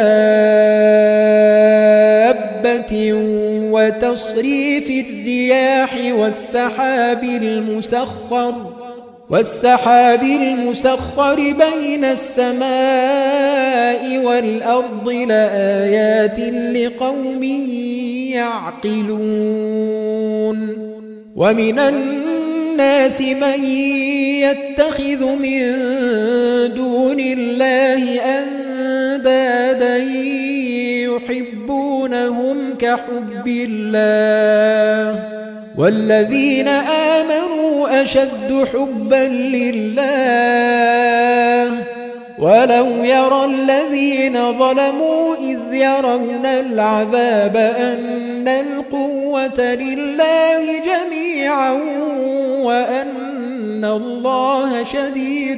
دابة وتصريف الرياح والسحاب المسخر والسحاب المسخر بين السماء والأرض لآيات لقوم يعقلون. ومن الناس من يتخذ من دون الله أندادا يحبونهم كحب الله والذين آمنوا أشد حبا لله ولو يرى الذين ظلموا إذ يرون العذاب أن القوة لله جميعا وأن الله شديد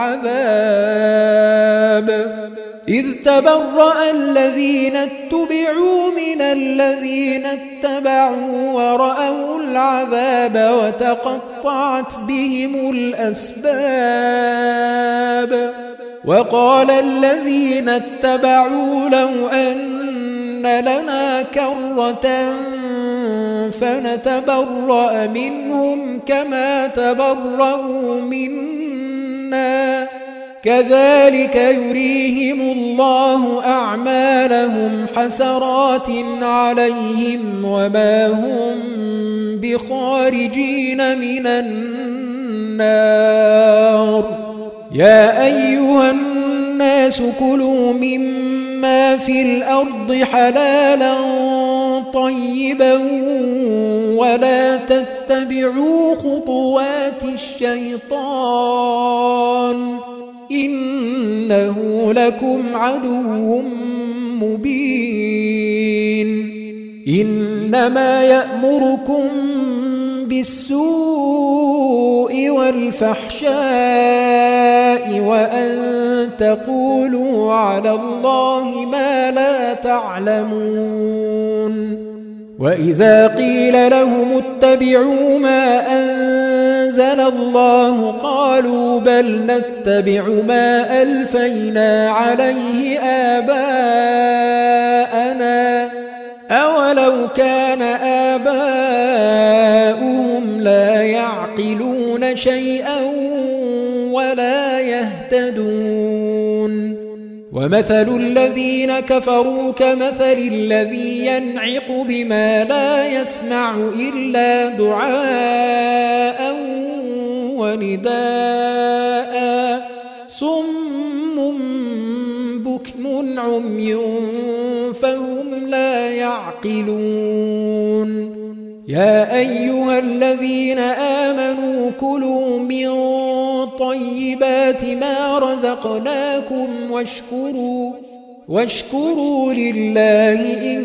العذاب. إذ تبرأ الذين اتبعوا من الذين اتبعوا ورأوا العذاب وتقطعت بهم الأسباب. وقال الذين اتبعوا لو أن لنا كرة فنتبرأ منهم كما تبرأوا منا كذلك يريهم الله أعمالهم حسرات عليهم وما هم بخارجين من النار. يا أيها الناس كلوا مما في الأرض حلالا طيبا ولا تتبعوا خطوات الشيطان إنه لكم عدو مبين. إنما يأمركم بالسوء والفحشاء وأن تقولوا على الله ما لا تعلمون. وإذا قيل لهم اتبعوا ما أنزل الله قالوا بل نتبع ما ألفينا عليه آباءنا أولو كان آباؤهم لا يعقلون شيئا ولا يهتدون. ومثل الذين كفروا كمثل الذي ينعق بما لا يسمع إلا دعاء ونداء صم بكم عمي فهم لا يعقلون. يا أيها الذين آمنوا كلوا من طيبات ما رزقناكم واشكروا واشكروا لله إن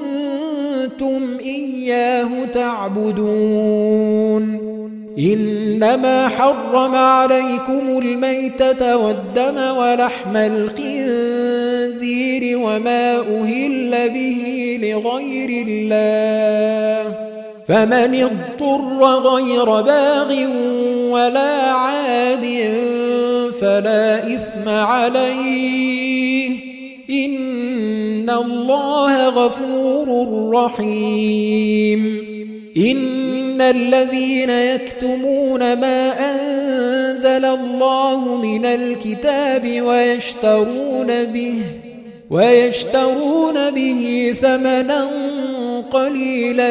كنتم إياه تعبدون. إن إنما حرم عليكم الميتة والدم ولحم الخنزير وما أهل به لغير الله فمن اضطر غير باغ ولا عاد فلا إثم عليه إن الله غفور رحيم إن الذين يكتمون ما أنزل الله من الكتاب ويشترون به ويشترون به ثمنا قليلا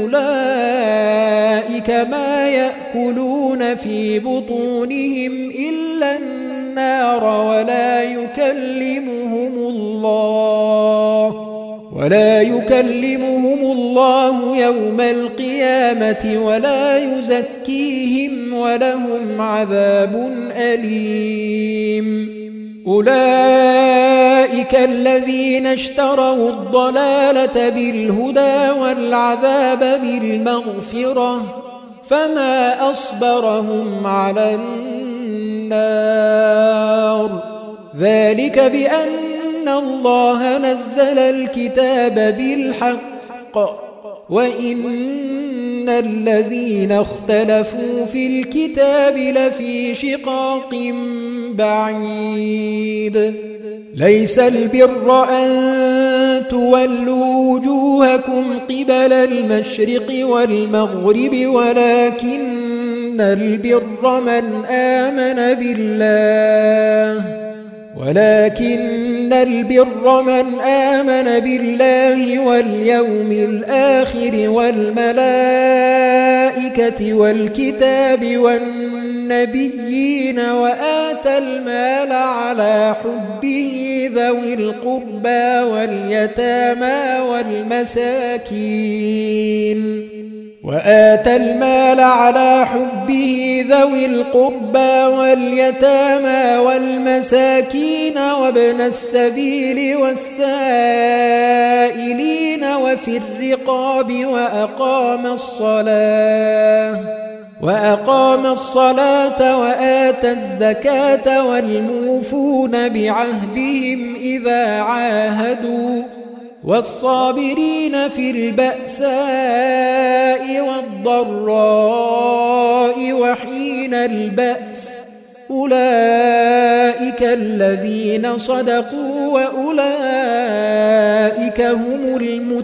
أولئك ما يأكلون في بطونهم إلا النار ولا يكلمهم الله ولا يكلمهم الله يوم القيامة ولا يزكيهم ولهم عذاب أليم أولئك الذين اشتروا الضلالة بالهدى والعذاب بالمغفرة فما أصبرهم على النار ذلك بأن الله نزل الكتاب بالحق وإن الذين اختلفوا في الكتاب لفي شقاق بعيد ليس البر أن تولوا وجوهكم قبل المشرق والمغرب ولكن البر من آمن بالله ولكن البر من آمن بالله واليوم الآخر والملائكة والكتاب والنبيين وآتى المال على حبه ذوي القربى واليتامى والمساكين وآتى المال على حبه ذوي القربى واليتامى والمساكين وابن السبيل والسائلين وفي الرقاب وأقام الصلاة وأقام الصلاة وآتى الزكاة والموفون بعهدهم إذا عاهدوا والصابرين في البأساء والضراء وحين البأس أولئك الذين صدقوا وأولئك هم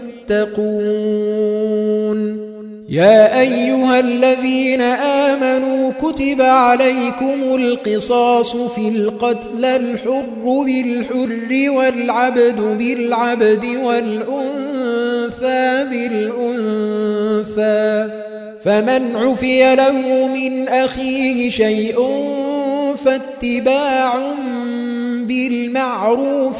المتقون يا أيها الذين آمنوا كتب عليكم القصاص في القتل الحر بالحر والعبد بالعبد والأنثى بالأنثى فمن عفي له من أخيه شيء فاتباع بالمعروف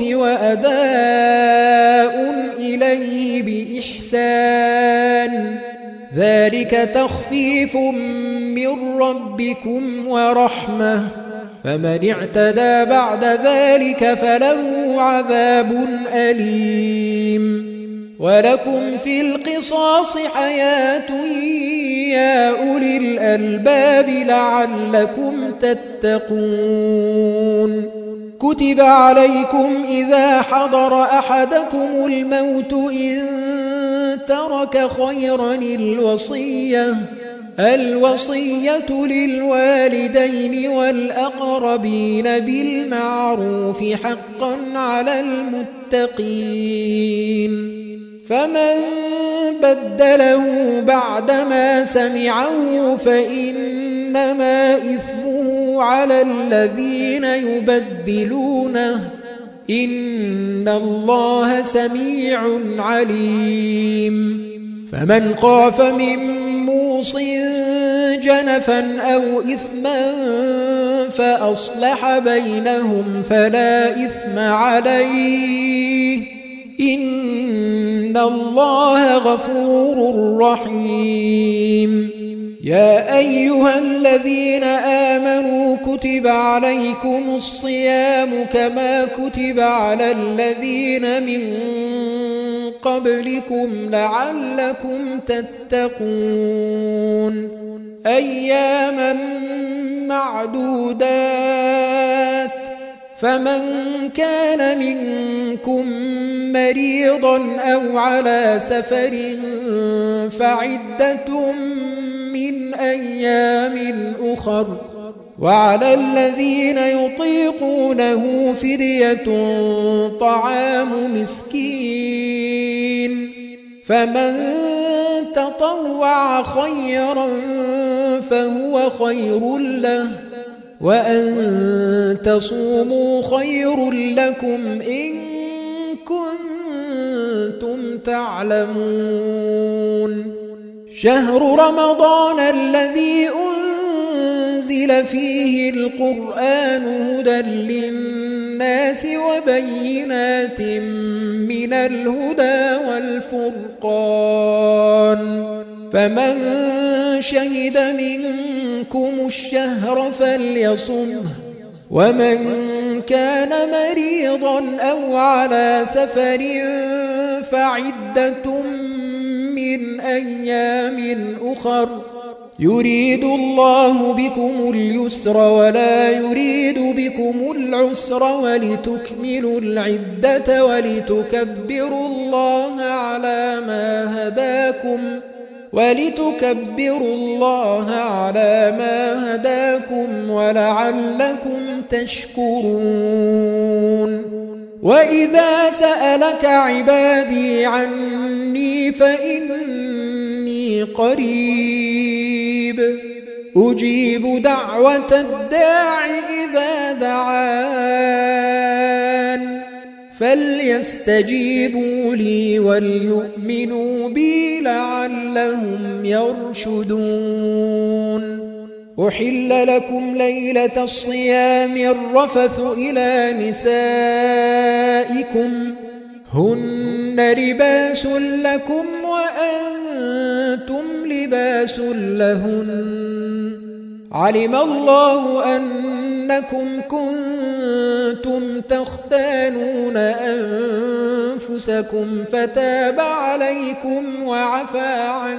وأداء إليه بإحسان ذلك تخفيف من ربكم ورحمة فمن اعتدى بعد ذلك فله عذاب أليم ولكم في القصاص حياة يا أولي الألباب لعلكم تتقون كتب عليكم إذا حضر أحدكم الموت إن ترك خيرا الوصية الوصية للوالدين والأقربين بالمعروف حقا على المتقين فمن بدله بعدما سمعه فإنما إثمه على الذين يبدلونه إن الله سميع عليم فمن خاف من موص جنفا أو إثما فأصلح بينهم فلا إثم عليه إن الله غفور رحيم يا أيها الذين آمنوا كتب عليكم الصيام كما كتب على الذين من قبلكم لعلكم تتقون أياما معدودات فمن كان منكم مريضا أو على سفر فعدة من أيام أخر وعلى الذين يطيقونه فدية طعام مسكين فمن تطوع خيرا فهو خير له وأن تصوموا خير لكم إن كنتم تعلمون شهر رمضان الذي أنزل فيه القرآن هدى للناس وبينات من الهدى والفرقان فمن شهد منكم الشهر فليصمه ومن كان مريضا أو على سفر فعدة من أيام أخر يريد الله بكم اليسر ولا يريد بكم العسر ولتكملوا العدة ولتكبروا الله على ما هداكم ولتكبروا الله على ما هداكم ولعلكم تشكرون وإذا سألك عبادي عني فإني قريب أجيب دعوة الداع إذا دعان فليستجيبوا لي وليؤمنوا بي لعلهم يرشدون أحل لكم ليلة الصيام الرفث إلى نسائكم هن لباس لكم وأنتم لباس لهن علم الله أنكم كنتم تختانون أنفسكم فتاب عليكم وعفى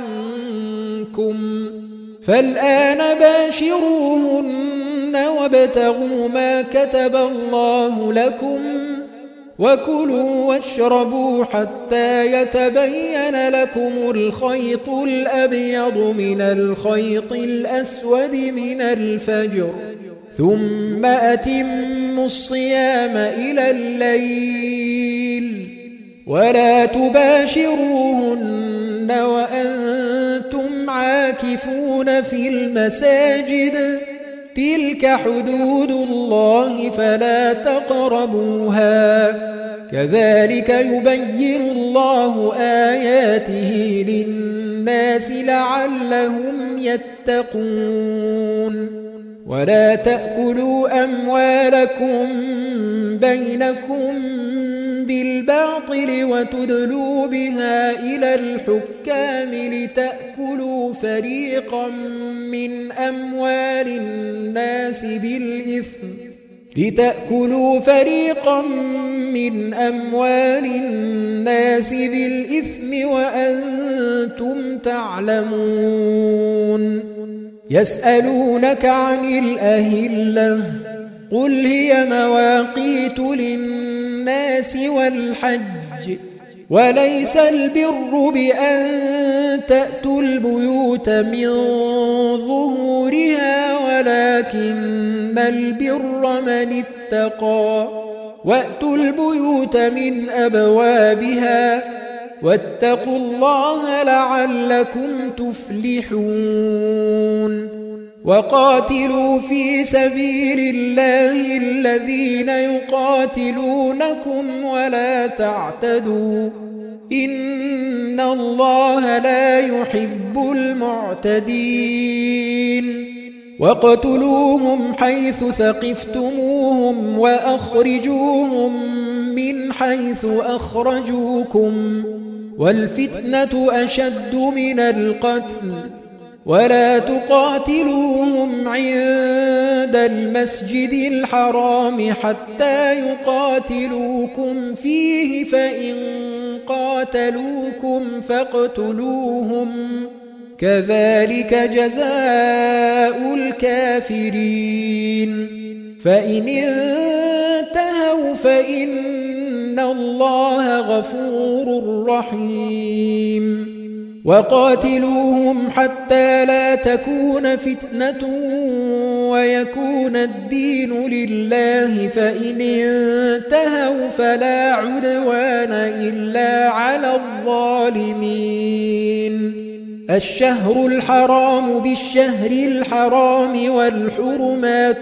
عنكم فالآن باشروهن وابتغوا ما كتب الله لكم وكلوا واشربوا حتى يتبين لكم الخيط الأبيض من الخيط الأسود من الفجر ثم أتموا الصيام إلى الليل ولا تباشروهن وأنتم عاكفون في المساجد تلك حدود الله فلا تقربوها كذلك يبين الله آياته للناس لعلهم يتقون ولا تأكلوا أموالكم بينكم بالباطل وتدلوا بها إلى الحكام لتأكلوا فريقا من أموال الناس بالإثم لتأكلوا فريقا من أموال الناس بالإثم وأنتم تعلمون يسألونك عن الأهلة قل هي مواقيت للناس والحج وليس البر بأن تأتوا البيوت من ظهورها ولكن البر من اتقى وأتوا البيوت من أبوابها واتقوا الله لعلكم تفلحون وقاتلوا في سبيل الله الذين يقاتلونكم ولا تعتدوا إن الله لا يحب المعتدين وقتلوهم حيث ثقفتموهم وأخرجوهم من حيث أخرجوكم والفتنة أشد من القتل ولا تقاتلوهم عند المسجد الحرام حتى يقاتلوكم فيه فإن قاتلوكم فاقتلوهم كذلك جزاء الكافرين فإن انتهوا فإن الله غفور رحيم وقاتلوهم حتى لا تكون فتنة ويكون الدين لله فإن انتهوا فلا عدوان إلا على الظالمين الشهر الحرام بالشهر الحرام والحرمات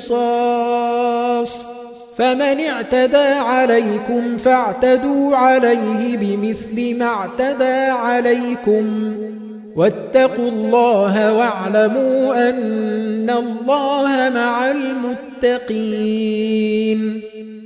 قصاص فمن اعتدى عليكم فاعتدوا عليه بمثل ما اعتدى عليكم واتقوا الله واعلموا أن الله مع المتقين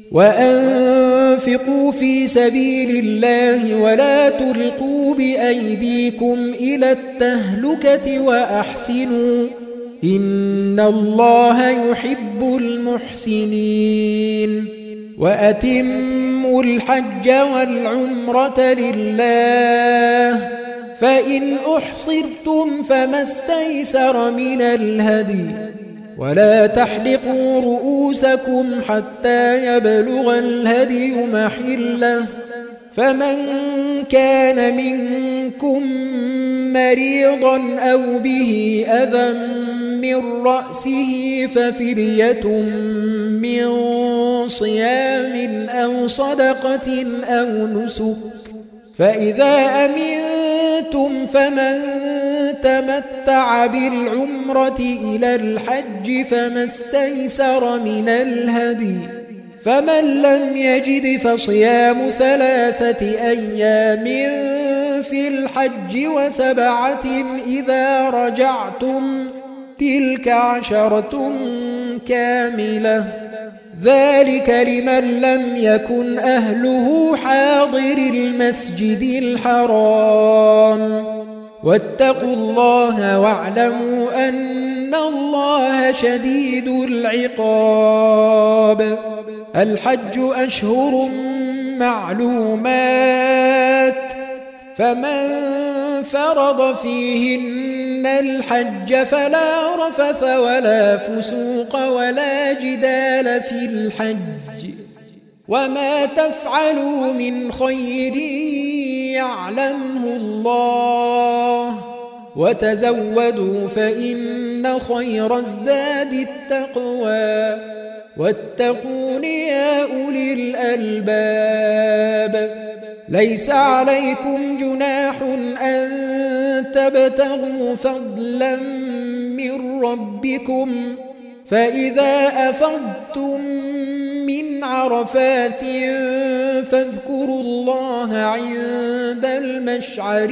وأنفقوا في سبيل الله ولا تلقوا بأيديكم إلى التهلكة وأحسنوا إن الله يحب المحسنين وأتموا الحج والعمرة لله فإن أحصرتم فما استيسر من الهدي ولا تحلقوا رؤوسكم حتى يبلغ الهدي محله فمن كان منكم مريضا أو به أذى من رأسه ففدية من صيام أو صدقة أو نسك فإذا أمنتم فمن تمتع بالعمرة إلى الحج فما استيسر من الهدي فمن لم يجد فصيام ثلاثة أيام في الحج وسبعة إذا رجعتم تلك عشرة كاملة ذلك لمن لم يكن أهله حاضر المسجد الحرام واتقوا الله واعلموا أن الله شديد العقاب الحج أشهر معلومات فمن فرض فيهن الحج فلا رفث ولا فسوق ولا جدال في الحج وما تفعلوا من خير يعلمه الله وتزودوا فإن خير الزاد التقوى واتقون يا أولي الألباب ليس عليكم جناح أن تبتغوا فضلا من ربكم فإذا أفضتم من عرفات فاذكروا الله عند المشعر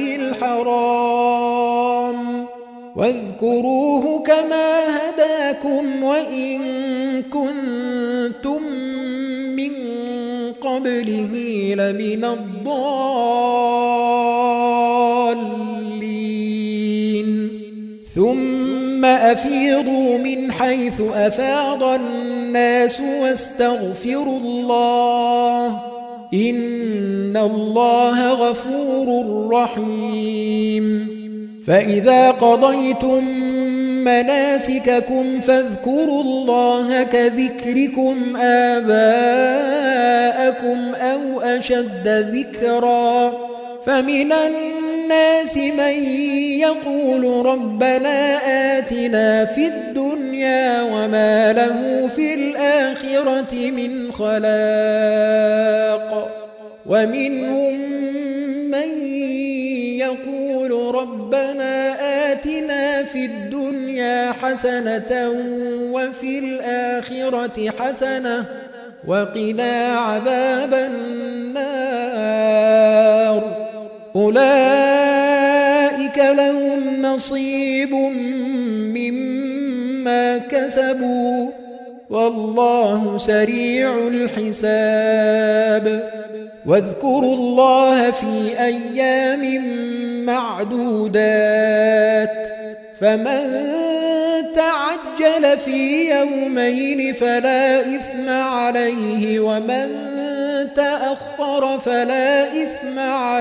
الحرام واذكروه كما هداكم وإن كنتم من قبله لمن الضالين ثم أفيضوا من حيث أفاض الناس واستغفروا الله إن الله غفور رحيم فإذا قضيتم مناسككم فاذكروا الله كذكركم آباءكم أو أشد ذكرا فمن الناس من يقول ربنا آتنا في الدنيا وما له في الآخرة من خلاق ومنهم من يقول ربنا آتنا في الدنيا حسنة وفي الآخرة حسنة وقنا عذاب النار أولئك لهم نصيب مما كسبوا والله سريع الحساب واذكروا الله في أيام معدودات فمن تعجل في يومين فلا إثم عليه ومن تأخر فلا إثم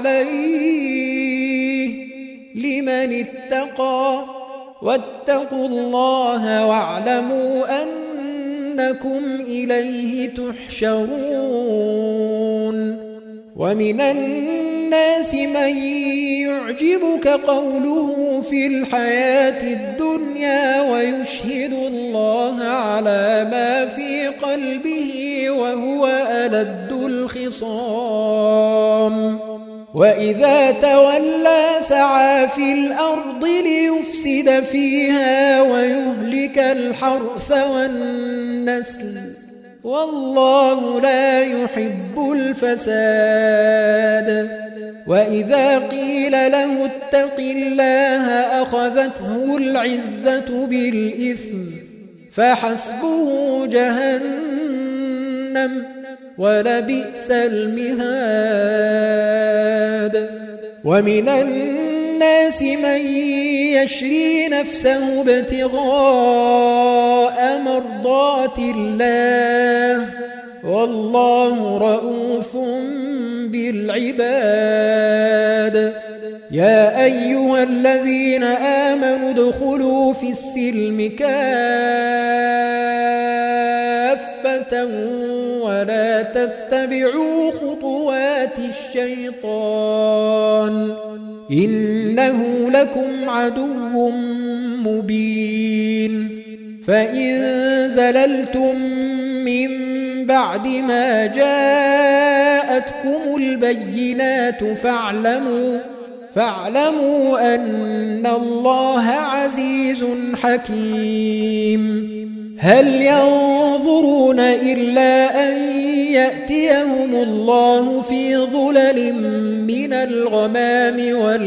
عليه لمن اتقى واتقوا الله واعلموا أنكم إليه تحشرون. ومن الناس من يعجبك قوله في الحياة الدنيا ويشهد الله على ما في قلبه وهو ألد الخصام وإذا تولى سعى في الأرض ليفسد فيها ويهلك الحرث والنسل والله لا يحب الفساد. وإذا قيل له اتق الله أخذته العزة بالإثم فحسبه جهنم ولبئس المهاد. ومن الناس من يشري نفسه ابتغاء مرضات الله والله رؤوف بالعباد. يا أيها الذين آمنوا ادخلوا في السلم كافة ولا تتبعوا خطوات الشيطان إنه لكم عدو مبين. فإن زللتم من بعد ما جاءتكم البينات فاعلموا فاعلموا أن الله عزيز حكيم. هل ينظرون إلا أن يأتيهم الله في ظلل من الغمام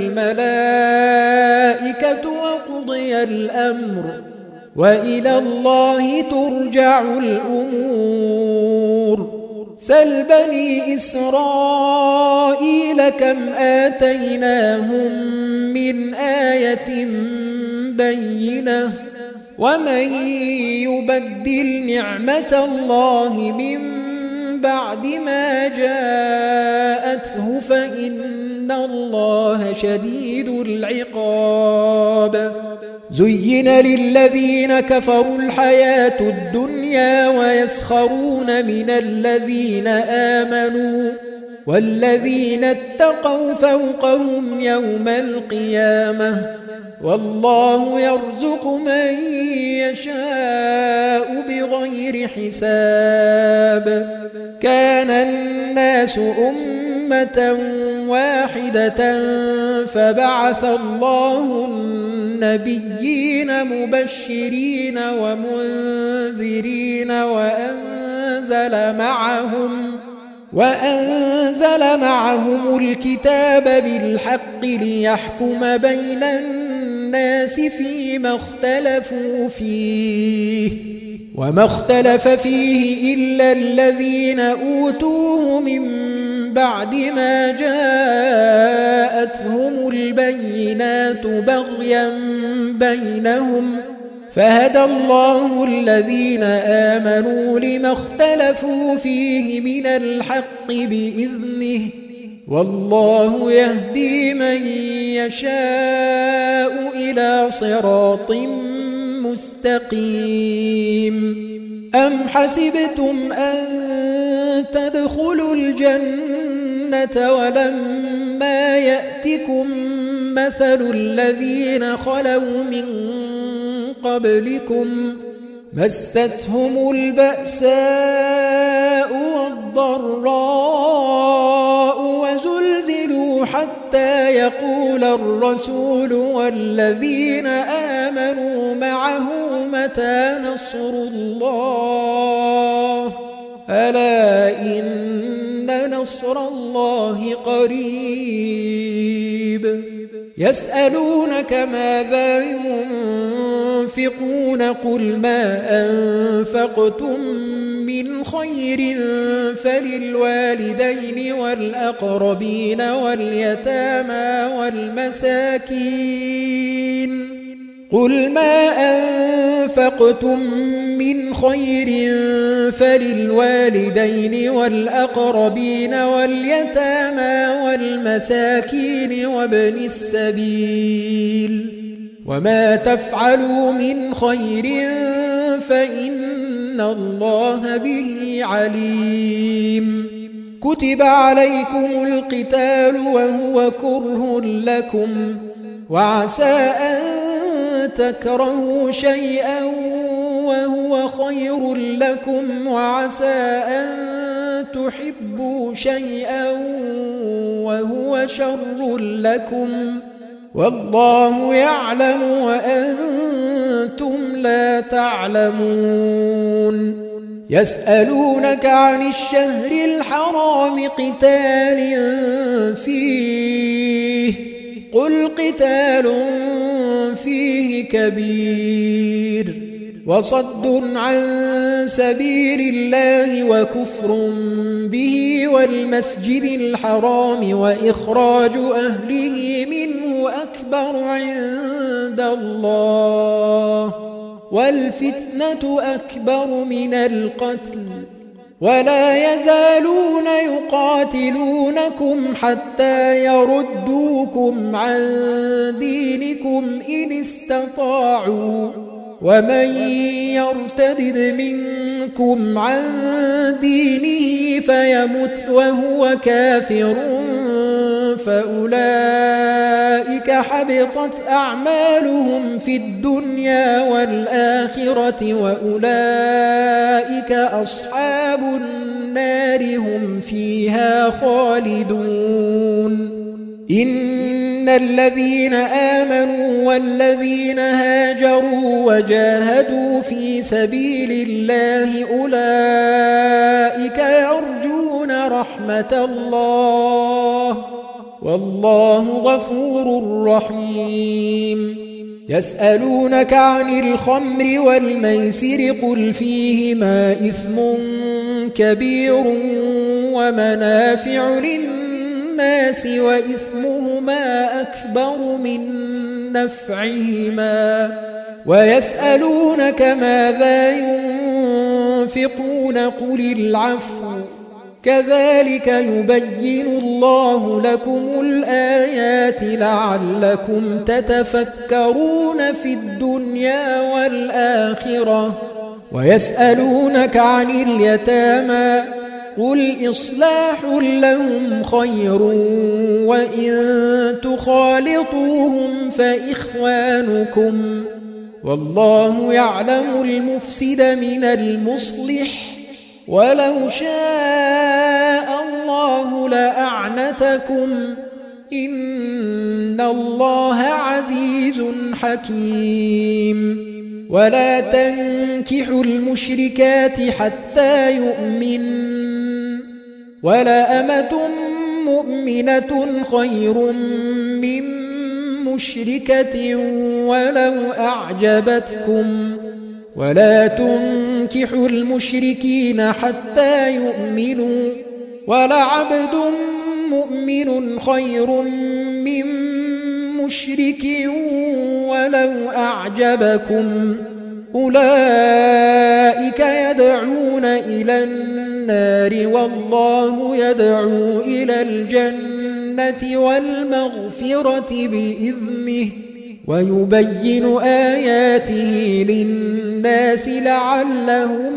والملائكة وقضي الأمر وإلى الله ترجع الأمور. سل بني إسرائيل كم آتيناهم من آية بينة ومن يبدل نعمة الله من بعد ما جاءته فإن الله شديد العقاب. زين للذين كفروا الحياة الدنيا ويسخرون من الذين آمنوا والذين اتقوا فوقهم يوم القيامة والله يرزق من يشاء بغير حساب. كان الناس أمة واحدة فبعث الله النبيين مبشرين ومنذرين وأنزل معهم وأنزل معهم الكتاب بالحق ليحكم بين الناس فيما اختلفوا فيه وما اختلف فيه إلا الذين أوتوه من بعد ما جاءتهم البينات بغيا بينهم فهدى الله الذين آمنوا لما اختلفوا فيه من الحق بإذنه والله يهدي من يشاء إلى صراط مستقيم. أم حسبتم أن تدخلوا الجنة ولما يأتكم مثل الذين خلوا من قبلكم مستهم البأساء والضراء وزلزلوا حتى يقول الرسول والذين آمنوا معه متى نصر الله ألا إن نصر الله قريب. يسألونك ماذا ينفقون قل ما أنفقتم من خير فللوالدين والأقربين واليتامى والمساكين قل ما أنفقتم من خير فللوالدين والأقربين واليتامى والمساكين وابن السبيل وما تفعلوا من خير فإن الله به عليم كتب عليكم القتال وهو كره لكم وعسى أن تكرهوا شيئا وهو خير لكم وعسى أن تحبوا شيئا وهو شر لكم والله يعلم وأنتم لا تعلمون يسألونك عن الشهر الحرام قتال فيه قل قتال فيه كبير وصد عن سبيل الله وكفر به والمسجد الحرام وإخراج أهله منه أكبر عند الله والفتنة أكبر من القتل ولا يزالون يقاتلونكم حتى يردوكم عن دينكم إن استطاعوا ومن يرتد منكم عن دينه فيمت وهو كافر فأولئك حبطت أعمالهم في الدنيا والآخرة وأولئك أصحاب النار هم فيها خالدون إن الذين آمنوا والذين هاجروا وجاهدوا في سبيل الله أولئك يرجون رحمة الله والله غفور رحيم يسألونك عن الخمر والميسر قل فيهما إثم كبير ومنافع للناس وإثمهما أكبر من نفعهما ويسألونك ماذا ينفقون قل العفو كذلك يبين الله لكم الآيات لعلكم تتفكرون في الدنيا والآخرة ويسألونك عن اليتامى قل إصلاح لهم خير وإن تخالطوهم فإخوانكم والله يعلم المفسد من المصلح ولو شاء الله لأعنتكم إن الله عزيز حكيم ولا تنكحوا المشركات حتى يؤمن ولا أمة مؤمنة خير من مشركة ولو أعجبتكم ولا تنكحوا المشركين حتى يؤمنوا ولعبد مؤمن خير من مشرك ولو أعجبكم أولئك يدعون إلى النار والله يدعو إلى الجنة والمغفرة بإذنه ويبين آياته للناس لعلهم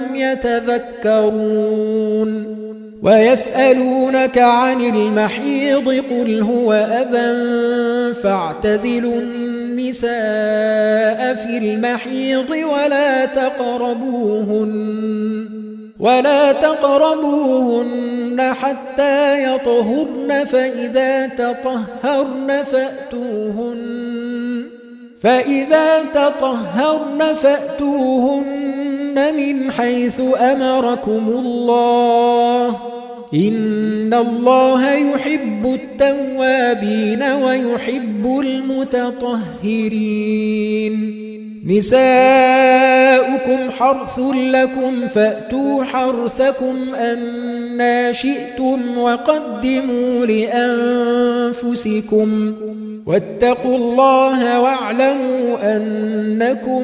يتذكرون ويسألونك عن المحيض قل هو أذى فاعتزلوا النساء في المحيض ولا تقربوهن ولا تقربوهن حتى يطهرن فإذا تطهرن فأتوهن فإذا تطهرن فأتوهن من حيث أمركم الله إن الله يحب التوابين ويحب المتطهرين نساؤكم حرث لكم فأتوا حرثكم أنى شئتم وقدموا لأنفسكم واتقوا الله واعلموا أنكم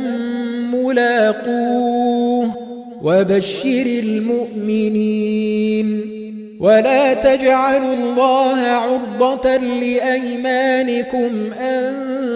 ملاقوه وبشر المؤمنين. ولا تجعلوا الله عرضة لأيمانكم أن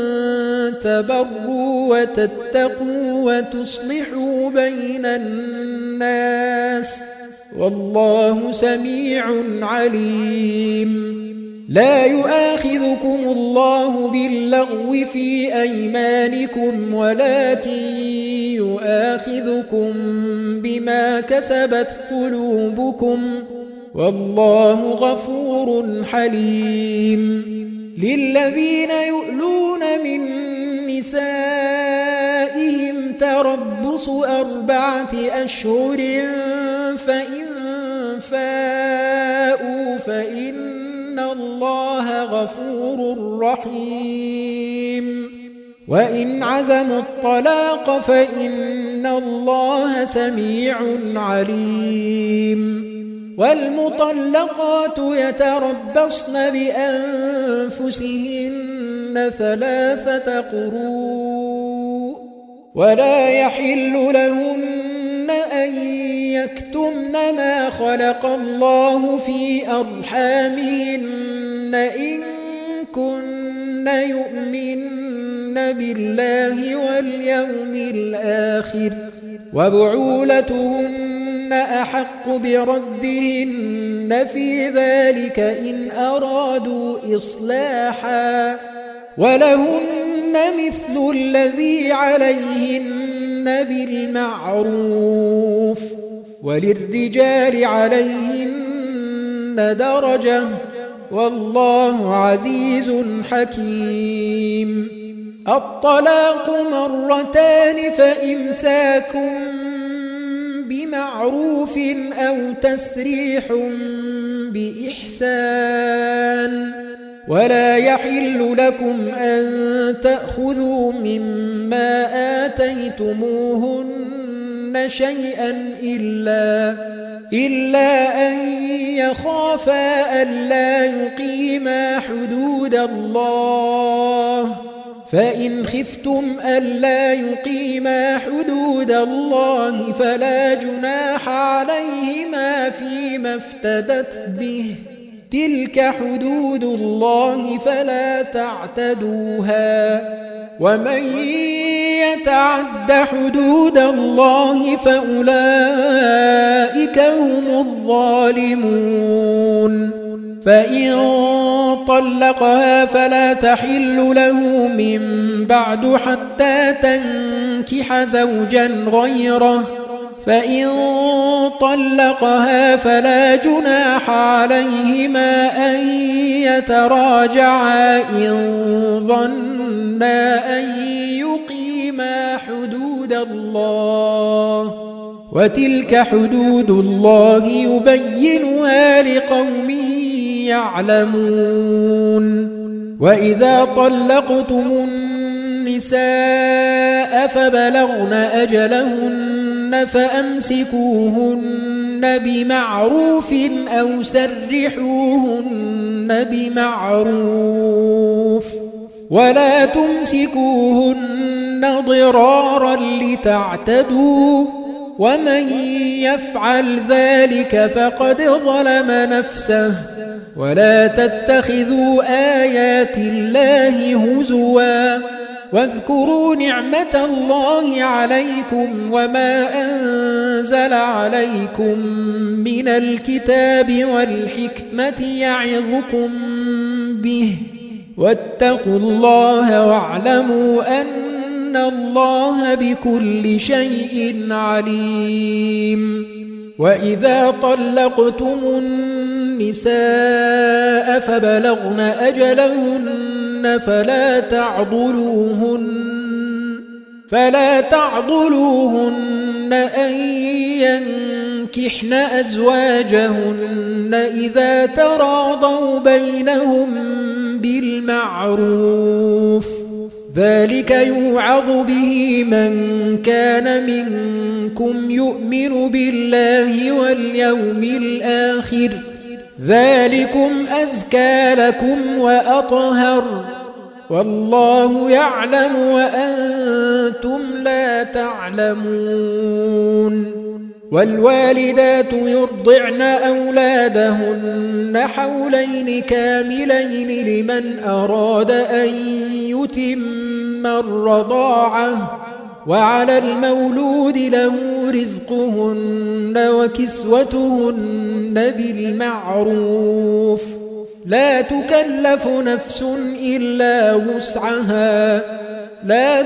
تبروا وتتقوا وتصلحوا بين الناس والله سميع عليم. لا يؤاخذكم الله باللغو في أيمانكم ولكن يؤاخذكم بما كسبت قلوبكم والله غفور حليم. للذين يؤلون من نسائهم تربص أربعة أشهر فإن فاءوا فإن الله غفور رحيم. وإن عزموا الطلاق فإن الله سميع عليم. والمطلقات يتربصن بأنفسهن ثلاثة قروء ولا يحل لهن أن يكتمن ما خلق الله في أرحامهن إن كن يؤمن بالله واليوم الآخر وبعولتهن أحق بردهن في ذلك إن أرادوا إصلاحا ولهن مثل الذي عليهن بالمعروف وللرجال عليهن درجة والله عزيز حكيم. الطلاق مرتان فإمساك بمعروف أو تسريح بإحسان ولا يحل لكم أن تأخذوا مما آتيتموهن شيئا إلا إلا أن يخافا ألا يقيما حدود الله فإن خفتم ألا يقيما حدود الله فلا جناح عليهما فيما افتدت به تلك حدود الله فلا تعتدوها ومن يتعد حدود الله فأولئك هم الظالمون. فإن طلقها فلا تحل له من بعد حتى تنكح زوجا غيره فإن طلقها فلا جناح عليهما أن يتراجعا إن ظنا أن يقيما حدود الله وتلك حدود الله يبينها لقوم يعلمون. وإذا طلقتم النساء فبلغن أجلهن فأمسكوهن بمعروف أو سرحوهن بمعروف ولا تمسكوهن ضرارا لتعتدوا ومن يفعل ذلك فقد ظلم نفسه ولا تتخذوا آيات الله هزوا واذكروا نعمة الله عليكم وما أنزل عليكم من الكتاب والحكمة يعظكم به واتقوا الله واعلموا أن الله بكل شيء عليم. وإذا طلقتم النساء فبلغن أجلهن فلا تعضلوهن فلا تعضلوهن أن ينكحن أزواجهن إذا تراضوا بينهم بالمعروف ذلك يوعظ به من كان منكم يؤمن بالله واليوم الآخر ذلكم أزكى لكم وأطهر والله يعلم وأنتم لا تعلمون والوالدات يرضعن أولادهن حولين كاملين لمن أراد أن يتم الرضاعة وعلى المولود له رزقهن وكسوتهن بالمعروف لا تكلف نفس إلا وسعها لا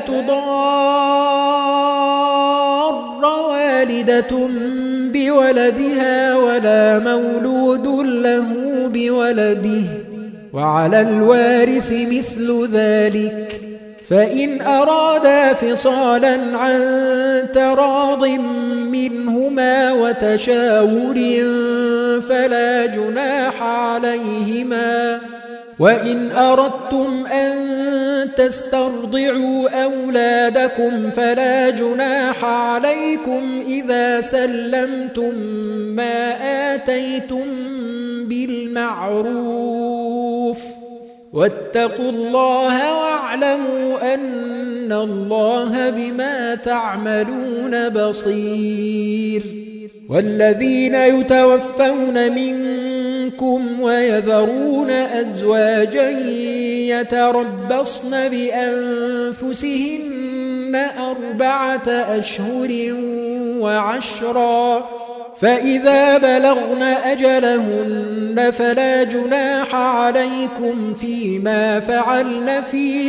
تضار والدة بولدها ولا مولود له بولده وعلى الوارث مثل ذلك فإن أرادا فصالا عن تراض منهما وتشاور فلا جناح عليهما وإن أردتم أن تسترضعوا أولادكم فلا جناح عليكم إذا سلمتم ما آتيتم بالمعروف واتقوا الله واعلموا أن الله بما تعملون بصير والذين يتوفون منكم ويذرون أزواجا يتربصن بأنفسهن أربعة أشهر وعشرا فإذا بلغن أجلهن فلا جناح عليكم فيما فعلن في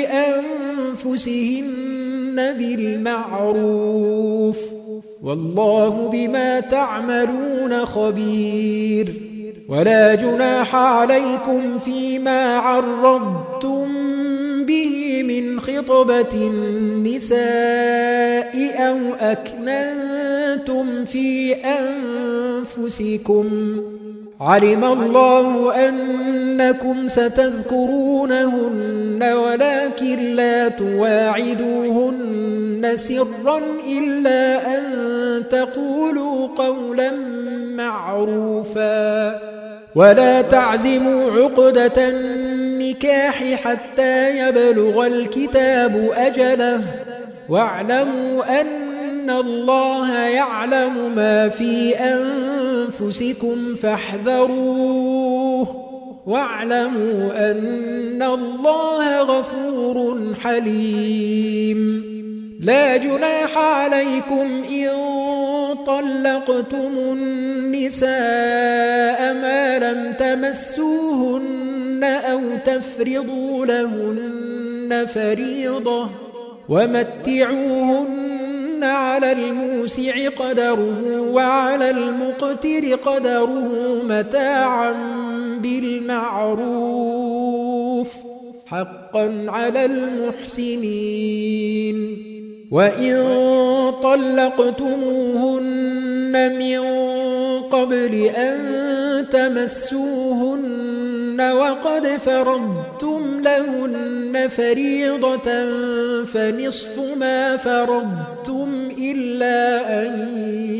أنفسهن بالمعروف والله بما تعملون خبير ولا جناح عليكم فيما عرضتم به من خطبة النساء أو أكننتم في أنفسكم علم الله أنكم ستذكرونهن ولكن لا تواعدوهن سرا إلا أن تقولوا قولا معروفا ولا تعزموا عقدة النكاح حتى يبلغ الكتاب أجله واعلموا أن الله يعلم ما في أنفسكم فاحذروه واعلموا أن الله غفور حليم لا جناح عليكم إن طلقتم النساء ما لم تمسوهن أو تفرضوا لهن فريضة ومتعوهن على الموسع قدره وعلى المقتر قدره متاعا بالمعروف حقا على المحسنين وإن طلقتموهن من قبل أن تمسوهن وقد فرضتم لهن فريضة فنصف ما فرضتم إلا أن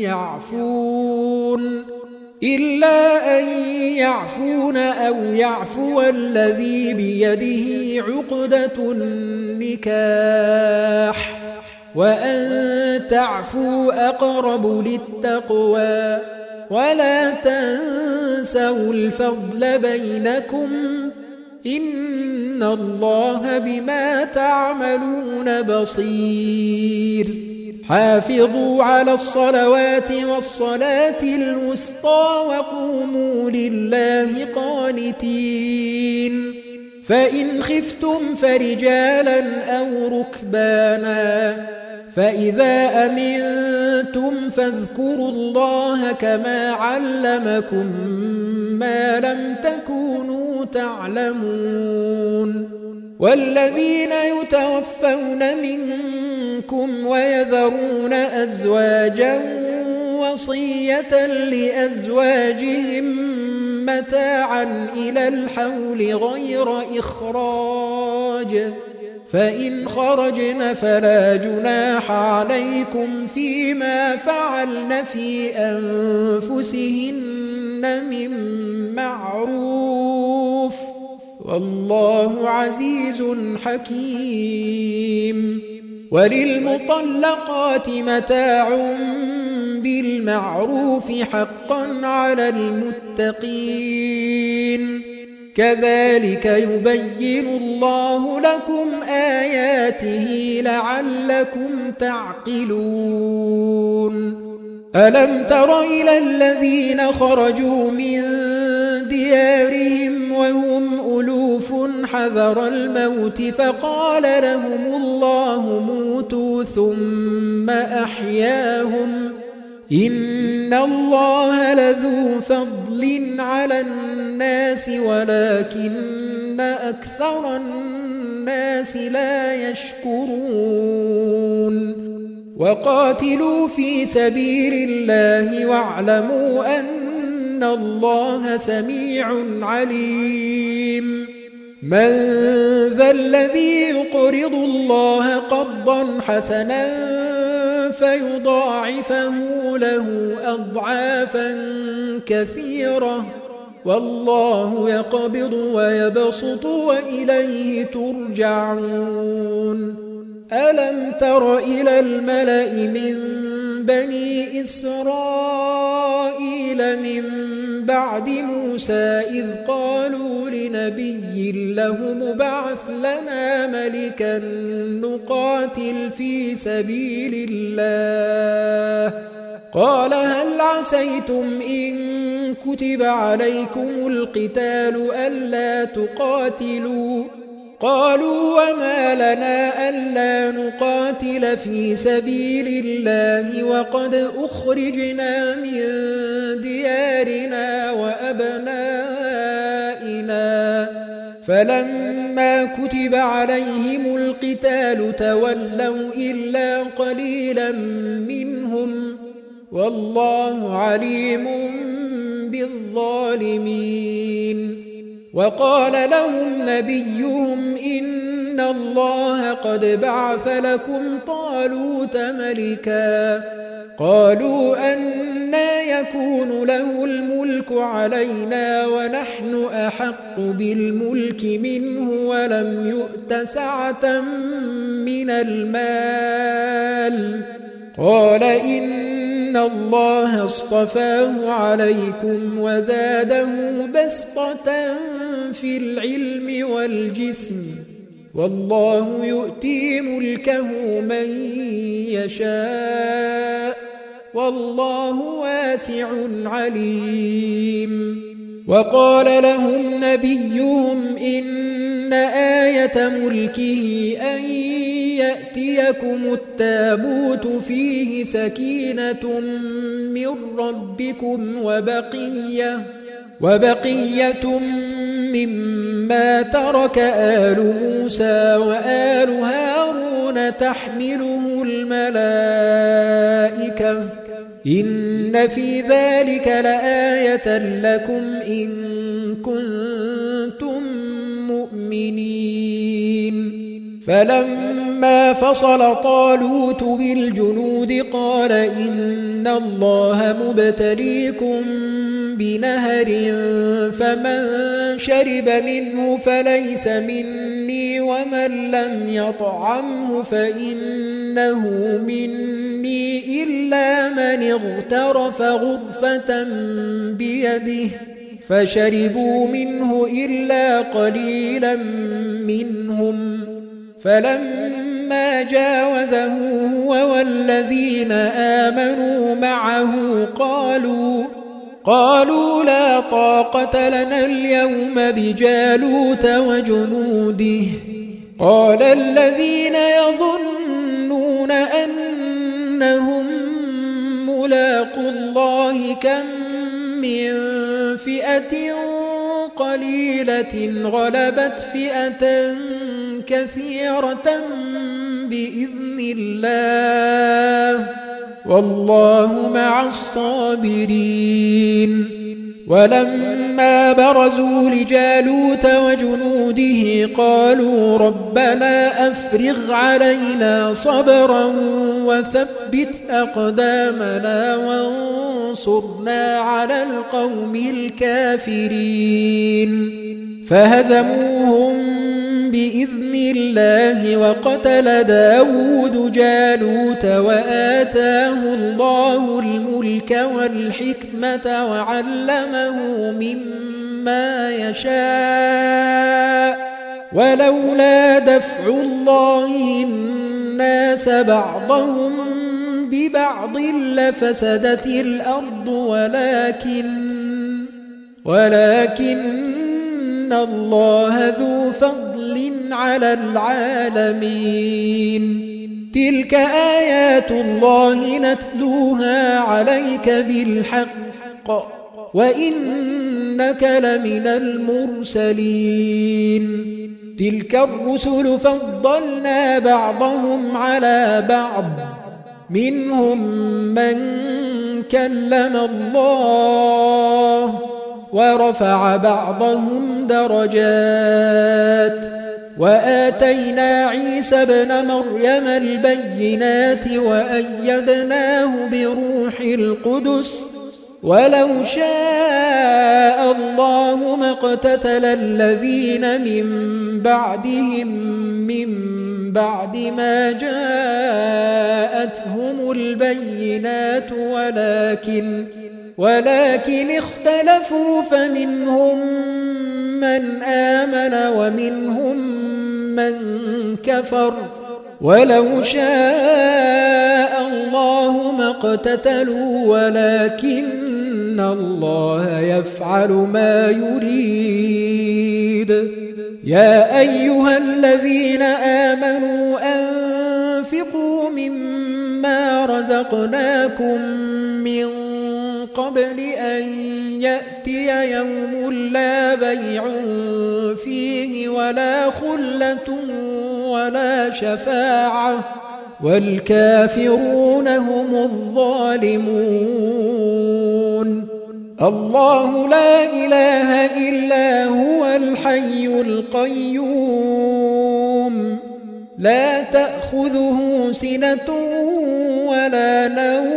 يعفون إلا أن يعفون أو يعفو الذي بيده عقدة النكاح وأن تعفوا أقرب للتقوى ولا تنسوا الفضل بينكم إن الله بما تعملون بصير حافظوا على الصلوات والصلاة الوسطى وقوموا لله قانتين فإن خفتم فرجالا أو ركبانا فإذا أمنتم فاذكروا الله كما علمكم ما لم تكونوا تعلمون والذين يتوفون منكم ويذرون أزواجا وصية لأزواجهم متاعا إلى الحول غير إخراج فإن خرجن فلا جناح عليكم فيما فعلن في أنفسهن من معروف والله عزيز حكيم. وللمطلقات متاع بالمعروف حقا على المتقين كذلك يبين الله لكم آياته لعلكم تعقلون. ألم تر إلى الذين خرجوا من ديارهم وهم ألوف حذر الموت فقال لهم الله موتوا ثم أحياهم إن الله لذو فضل على الناس ولكن أكثر الناس لا يشكرون. وقاتلوا في سبيل الله واعلموا أن الله سميع عليم. من ذا الذي يقرض الله قرضا حسنا فيضاعفه له أضعافا كثيرة والله يقبض ويبسط وإليه ترجعون. ألم تر إلى الملأ من بني إسرائيل من بعد موسى إذ قالوا لنبي له مبعث لنا ملكا نقاتل في سبيل الله قال هل عسيتم إن كتب عليكم القتال ألا تقاتلوا قالوا وما لنا ألا نقاتل في سبيل الله وقد أخرجنا من ديارنا وأبنائنا فلما كتب عليهم القتال تولوا إلا قليلا منهم والله عليم بالظالمين. وقال لهم نبيهم إن الله قد بعث لكم طالوت ملكا قالوا أنى يكون له الملك علينا ونحن أحق بالملك منه ولم يؤت سعة من المال قال إن الله اصطفاه عليكم وزاده بسطة في العلم والجسم والله يؤتي ملكه من يشاء والله واسع عليم. وقال لهم نبيهم إن آية ملكه أن يأتيكم التابوت فيه سكينة من ربكم وبقية وبقية مما ترك آل موسى وآل هارون تحمله الملائكة إن في ذلك لآية لكم إن كنتم مؤمنين. فلما فصل طالوت بالجنود قال إن الله مبتليكم بنهر فمن شرب منه فليس مني ومن لم يطعمه فإنه مني إلا من اغترف غرفة بيده فشربوا منه إلا قليلا منهم فلما جاوزه هو والذين آمنوا معه قالوا قالوا لا طاقة لنا اليوم بجالوت وجنوده قال الذين يظنون أنهم ملاقوا الله كم من فئة قليلة غلبت فئة كثيرة بإذن الله والله مع الصابرين. ولما برزوا لجالوت وجنوده قالوا ربنا أفرغ علينا صبرا وثبت أقدامنا وانصرنا على القوم الكافرين فهزموهم بإذن الله وقتل داود جالوت وآتاه الله الملك والحكمة وعلمه مما يشاء ولولا دفع الله الناس بعضهم ببعض لفسدت الأرض ولكن ولكن الله ذو فضل على العالمين تلك آيات الله نتلوها عليك بالحق وإنك لمن المرسلين تلك الرسل فضلنا بعضهم على بعض منهم من كلم الله ورفع بعضهم درجات وآتينا عيسى ابن مريم البينات وأيدناه بروح القدس ولو شاء الله ما اقتتل الذين من بعدهم من بعد ما جاءتهم البينات ولكن ولكن اختلفوا فمنهم من آمن ومنهم من كفر ولو شاء الله ما اقتتلوا ولكن الله يفعل ما يريد يا أيها الذين آمنوا أنفقوا مما رزقناكم من قبل أن يأتي يوم لا بيع فيه ولا خلة ولا شفاعة والكافرون هم الظالمون الله لا إله إلا هو الحي القيوم لا تأخذه سنة ولا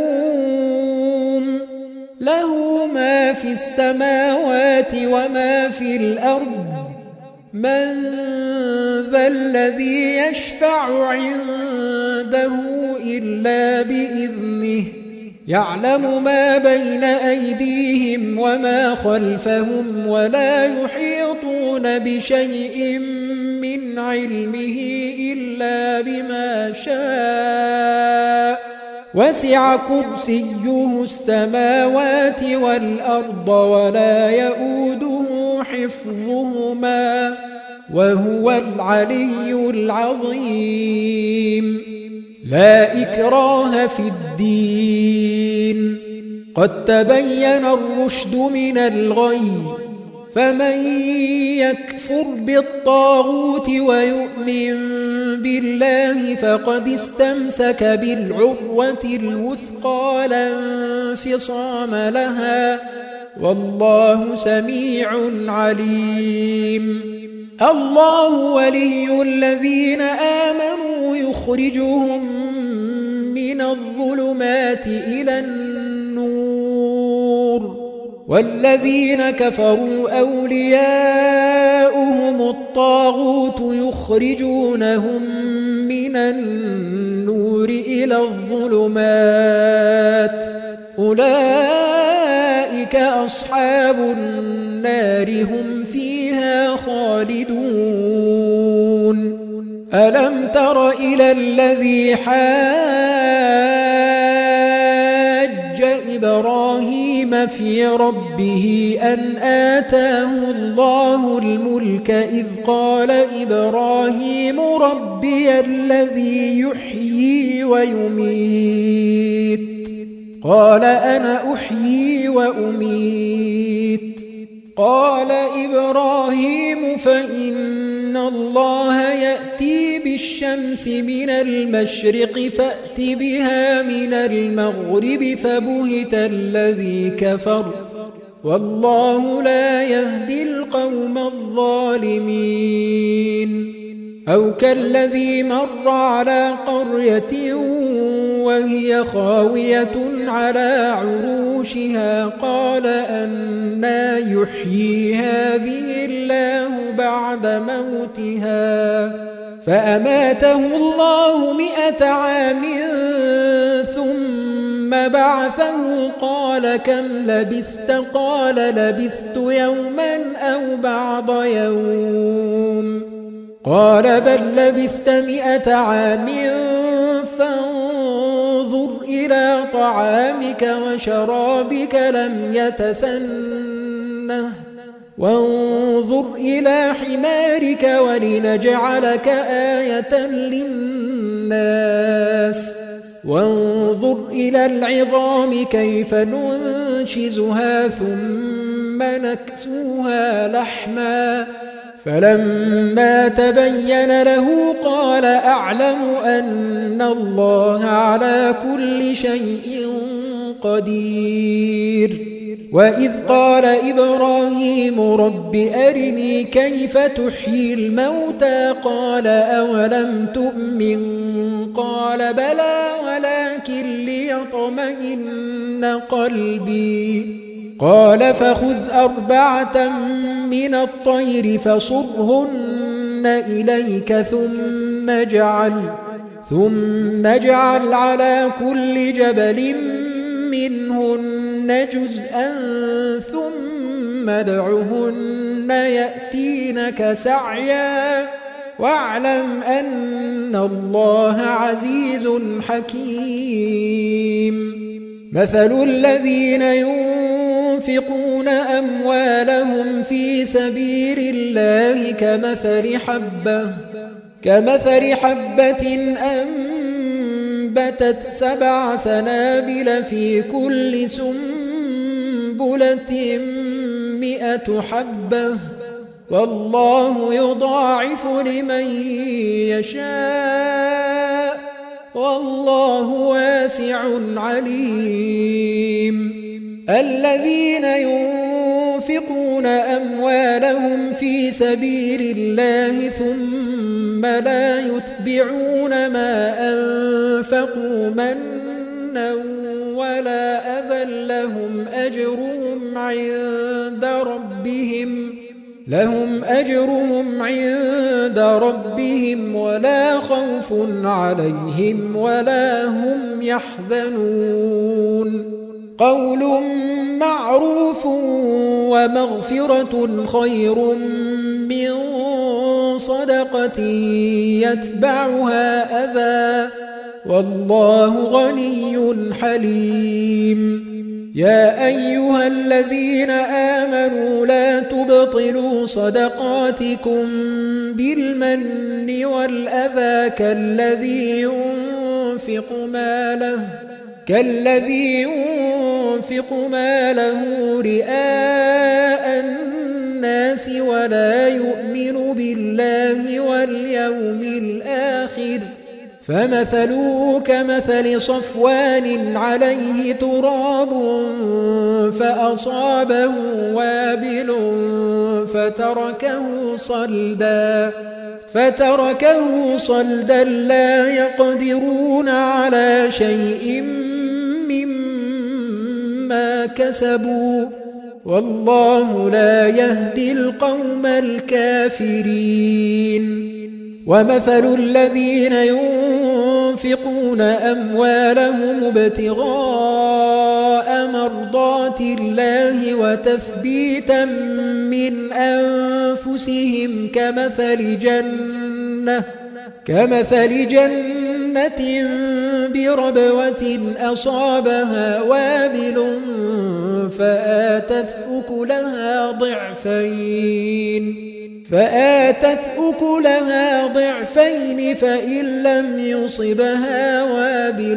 نوم له ما في السماوات وما في الأرض من ذا الذي يشفع عنده إلا بإذنه يعلم ما بين أيديهم وما خلفهم ولا يحيطون بشيء من علمه إلا بما شاء وسع كرسيه السماوات والأرض ولا يؤوده حفظهما وهو العلي العظيم لا إكراه في الدين قد تبين الرشد من الغي فمن يكفر بالطاغوت ويؤمن بالله فقد استمسك بالعروة الوثقى لا انفصام لها والله سميع عليم الله ولي الذين آمنوا يخرجهم من الظلمات إلى النور والذين كفروا أولياؤهم الطاغوت يخرجونهم من النور إلى الظلمات أولئك أصحاب النار هم فيها خالدون ألم تر إلى الذي حاج إبراهيم في ربه أن آتاه الله الملك إذ قال إبراهيم ربي الذي يحيي ويميت قال أنا أحيي وأميت قال إبراهيم فإن الله يأتي بالشمس من المشرق فأت بها من المغرب فبهت الذي كفر والله لا يهدي القوم الظالمين. أو كالذي مر على قرية وهي خاوية على عروشها قال أنى يحيي هذه الله بعد موتها فأماته الله مئة عام ثم بعثه قال كم لبثت قال لبثت يوما أو بعض يوم قال بل لبثت مئة عام فانظر إلى طعامك وشرابك لم يتسنه وانظر إلى حمارك ولنجعلك آية للناس وانظر إلى العظام كيف ننشزها ثم نكسوها لحما فلما تبين له قال أعلم أن الله على كل شيء قدير. وإذ قال إبراهيم رب أرني كيف تحيي الموتى قال أولم تؤمن قال بلى ولكن ليطمئن قلبي قال فخذ أربعة من الطير فصرهن إليك ثم اجعل ثم اجعل على كل جبل منهن جزءا ثم ادعهن يأتينك سعيا واعلم أن الله عزيز حكيم. مثل الذين ينفقون أموالهم في سبيل الله كمثل حبة كمثل حبة أنبتت سبع سنابل في كل سنبلة مئة حبة والله يضاعف لمن يشاء والله واسع عليم. الذين ينفقون أموالهم في سبيل الله ثم لا يتبعون ما أنفقوا منا ولا أذى لهم أجرهم عند ربهم لهم أجرهم عند ربهم ولا خوف عليهم ولا هم يحزنون. قول معروف ومغفرة خير من صدقة يتبعها أذى والله غني حليم. يا أيها الذين آمنوا لا تبطلوا صدقاتكم بالمن والأذى كالذي ينفق ماله كالذي ينفق ماله رئاء الناس ولا يؤمن بالله واليوم الآخر فمثله كمثل صفوان عليه تراب فأصابه وابل فتركه صلدا فتركه صلدا لا يقدرون على شيء مما كسبوا والله لا يهدي القوم الكافرين. ومثل الذين ينفقون أموالهم ابتغاء مرضات الله وتثبيتا من أنفسهم كمثل جنة كمثل جنة بربوة أصابها وابل فآتت أكلها ضعفين فآتت أكلها ضعفين فإن لم يصبها وابل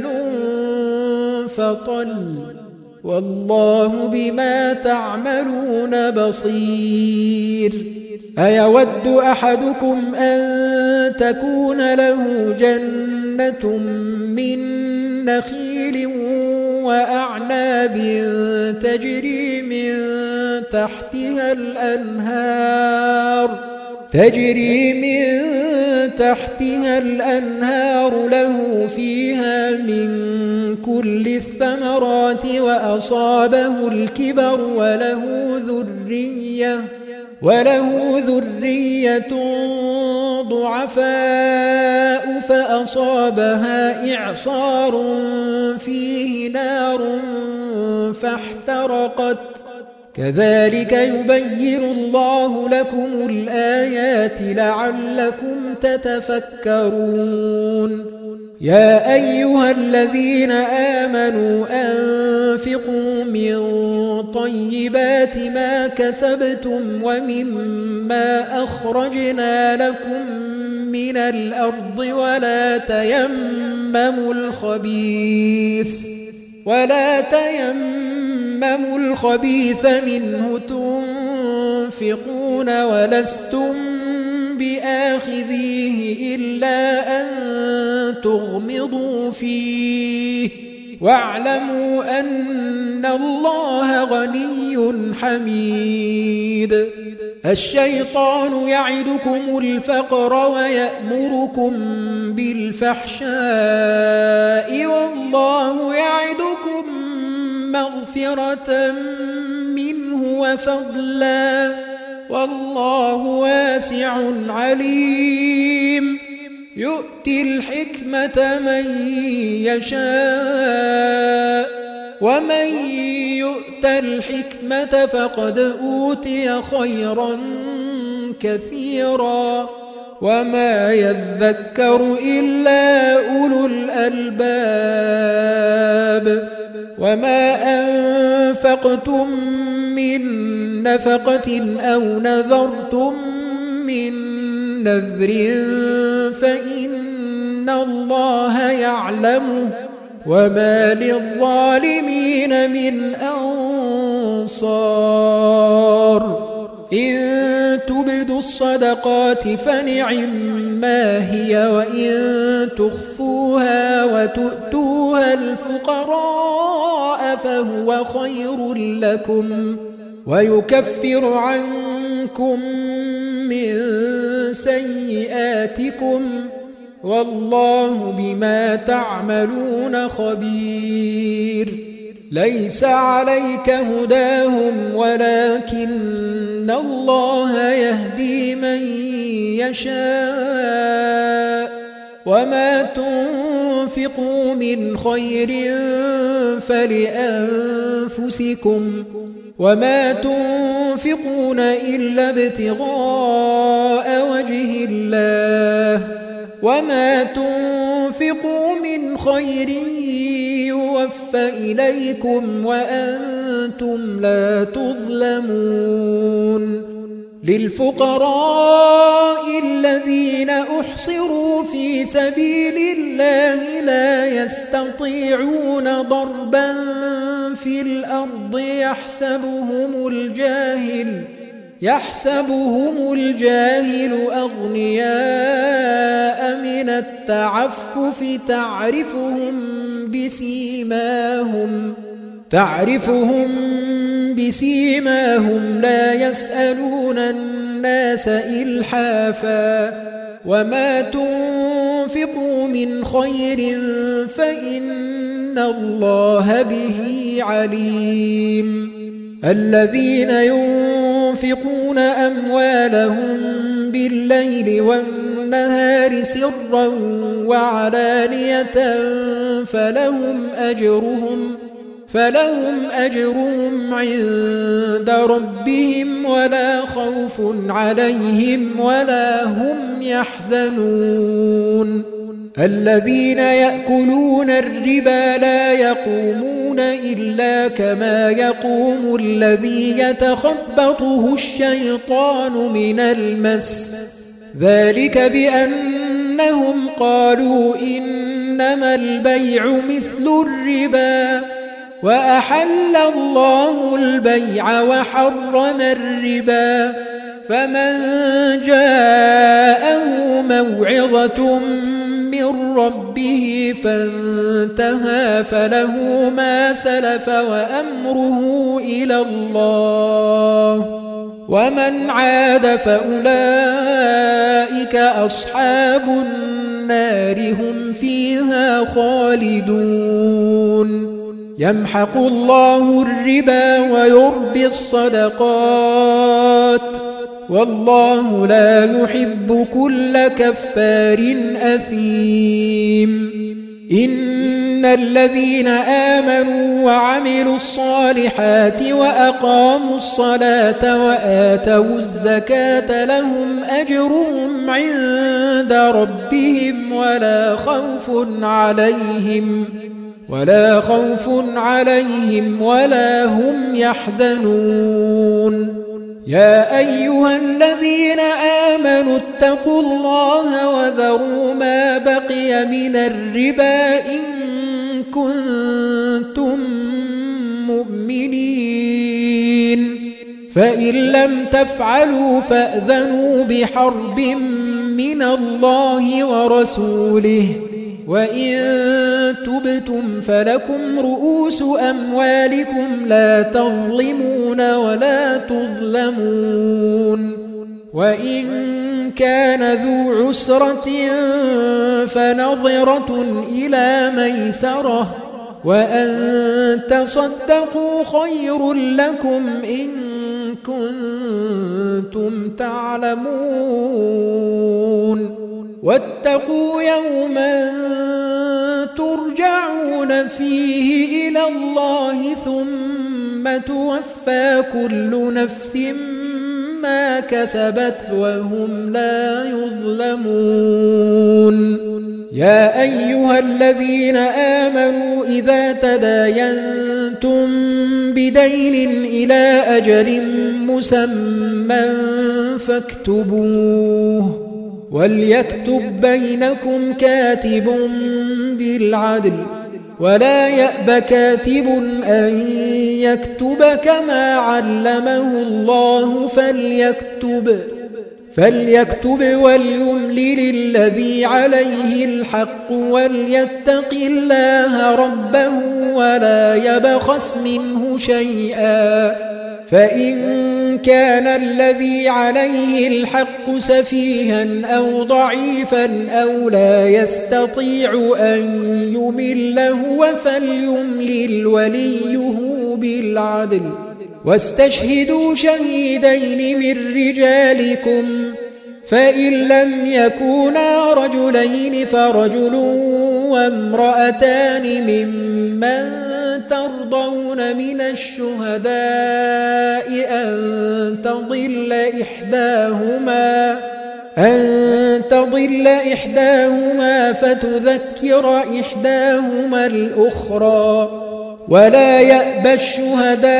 فطل والله بما تعملون بصير. أيود أحدكم أن تكون له جنة من نخيل وأعناب تجري من تحتها الأنهار تجري من تحتها الأنهار له فيها من كل الثمرات وأصابه الكبر وله ذرية وله ذرية ضعفاء فأصابها إعصار فيه نار فاحترقت كذلك يبين الله لكم الآيات لعلكم تتفكرون يا أيها الذين آمنوا أنفقوا من طيبات ما كسبتم ومما أخرجنا لكم من الأرض ولا تيمموا الخبيث ولا تيمموا الخبيث منه تنفقون ولستم بآخذيه إلا أن تغمضوا فيه واعلموا أن الله غني حميد الشيطان يعدكم الفقر ويأمركم بالفحشاء والله يعدكم مغفرة منه وفضلا والله واسع عليم يؤتي الحكمة من يشاء ومن يؤت الحكمة فقد أوتي خيرا كثيرا وما يذكر إلا أولو الألباب وما أنفقتم من نفقة أو نذرتم من نذر فإن الله يعلمه وما للظالمين من أنصار إن تبدوا الصدقات فنعما هي وإن تخفوها وتؤتوها الفقراء فهو خير لكم ويكفر عنكم من سيئاتكم والله بما تعملون خبير ليس عليك هداهم ولكن الله يهدي من يشاء وما تنفقوا من خير فلأنفسكم وما تنفقون إلا ابتغاء وجه الله وما تنفقوا من خير يوفى إليكم وأنتم لا تظلمون للفقراء الذين أحصروا في سبيل الله لا يستطيعون ضربا في الأرض يحسبهم الجاهل يحسبهم الجاهل أغنياء من التعفف تعرفهم بسيماهم تعرفهم بسيماهم لا يسألون الناس إلحافا وما تنفقوا من خير فإن الله به عليم الذين ينفقون أموالهم بالليل والنهار سرا وعلانية فلهم أجرهم فلهم أجرهم عند ربهم ولا خوف عليهم ولا هم يحزنون الذين يأكلون الربا لا يقومون إلا كما يقوم الذي يتخبطه الشيطان من المس ذلك بأنهم قالوا إنما البيع مثل الربا وأحل الله البيع وحرم الربا فمن جاءه موعظة من ربه فانتهى فله ما سلف وأمره إلى الله ومن عاد فأولئك أصحاب النار هم فيها خالدون يمحق الله الربا ويربي الصدقات والله لا يحب كل كفار أثيم إن الذين آمنوا وعملوا الصالحات وأقاموا الصلاة وآتوا الزكاة لهم أجرهم عند ربهم ولا خوف عليهم ولا خوف عليهم ولا هم يحزنون يا أيها الذين آمنوا اتقوا الله وذروا ما بقي من الربا إن كنتم مؤمنين فإن لم تفعلوا فأذنوا بحرب من الله ورسوله وإن تبتم فلكم رؤوس أموالكم لا تظلمون ولا تظلمون وإن كان ذو عسرة فنظرة إلى ميسرة وأن تصدقوا خير لكم إن كنتم تعلمون واتقوا يوما ترجعون فيه إلى الله ثم توفى كل نفس ما كسبت وهم لا يظلمون يا أيها الذين آمنوا إذا تداينتم بدين إلى أجل مسمى فاكتبوه وليكتب بينكم كاتب بالعدل ولا يأب كاتب أن يكتب كما علمه الله فليكتب فليكتب وليملل الذي عليه الحق وليتق الله ربه ولا يبخس منه شيئا فإن كان الذي عليه الحق سفيها أو ضعيفا أو لا يستطيع أن يمل هو فليملل وليه بالعدل واستشهدوا شهيدين من رجالكم فإن لم يكونا رجلين فرجل وامرأتان ممن ترضون من الشهداء أن تضل إحداهما أن تضل إحداهما فتذكر إحداهما الأخرى ولا يأبى الشهداء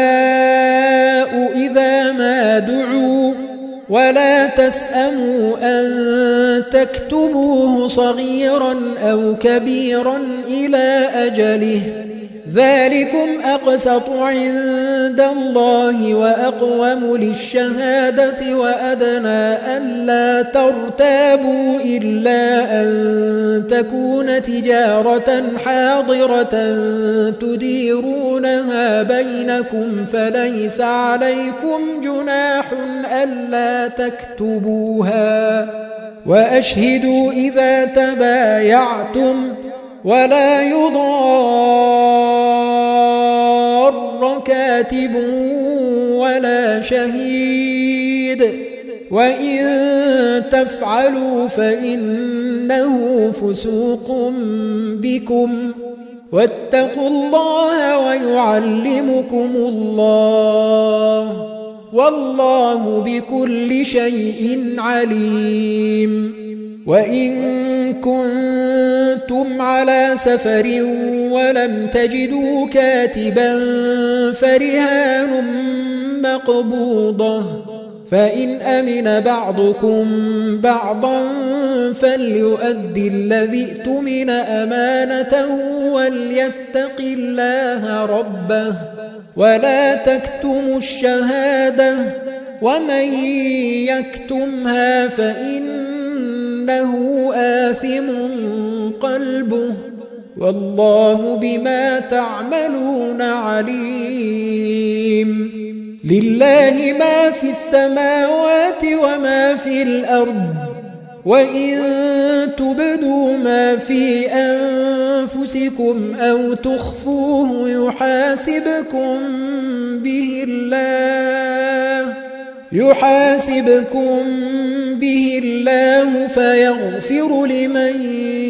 إذا ما دعوا ولا تسأموا أن تكتبوه صغيرا أو كبيرا إلى أجله ذلكم أقسط عند الله وأقوم للشهادة وأدنى ألا ترتابوا إلا أن تكون تجارة حاضرة تديرونها بينكم فليس عليكم جناح ألا تكتبوها وأشهدوا إذا تبايعتم ولا يضار كاتب ولا شهيد وإن تفعلوا فإنه فسوق بكم واتقوا الله ويعلمكم الله والله بكل شيء عليم وإن كنتم على سفر ولم تجدوا كاتبا فرهان مقبوضة فإن أمن بعضكم بعضا فليؤدي الذي اؤتمن أمانته وليتق الله ربه ولا تكتموا الشهادة ومن يكتمها فإن إنه آثم قلبه والله بما تعملون عليم. لله ما في السماوات وما في الأرض وإن تبدوا ما في أنفسكم أو تخفوه يحاسبكم به الله يحاسبكم به الله فيغفر لمن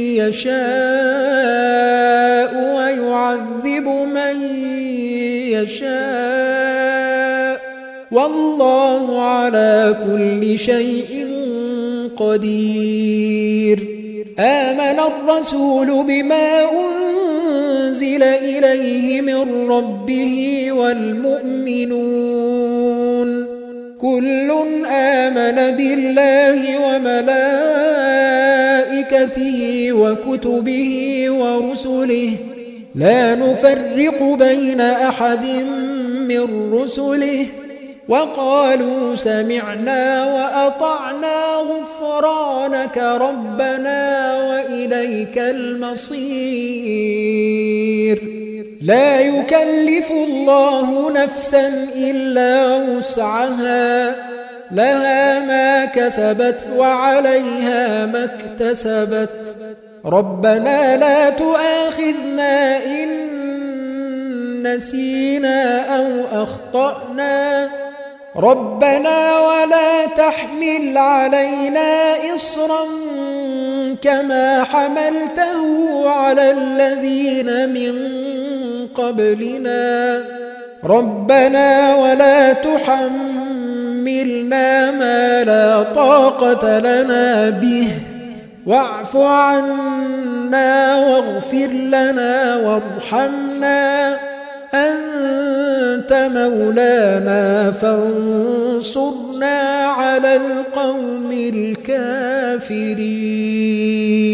يشاء ويعذب من يشاء والله على كل شيء قدير. آمن الرسول بما أنزل إليه من ربه والمؤمنون كل آمن بالله وملائكته وكتبه ورسله لا نفرق بين أحد من رسله وقالوا سمعنا وأطعنا غفرانك ربنا وإليك المصير. لا يكلف الله نفسا إلا وسعها لها ما كسبت وعليها ما اكتسبت ربنا لا تؤاخذنا إن نسينا أو أخطأنا ربنا ولا تحمل علينا إصرا كما حملته على الذين من قبلنا ربنا ولا تحملنا ما لا طاقة لنا به واعف عنا واغفر لنا وارحمنا أنت مولانا فانصرنا على القوم الكافرين.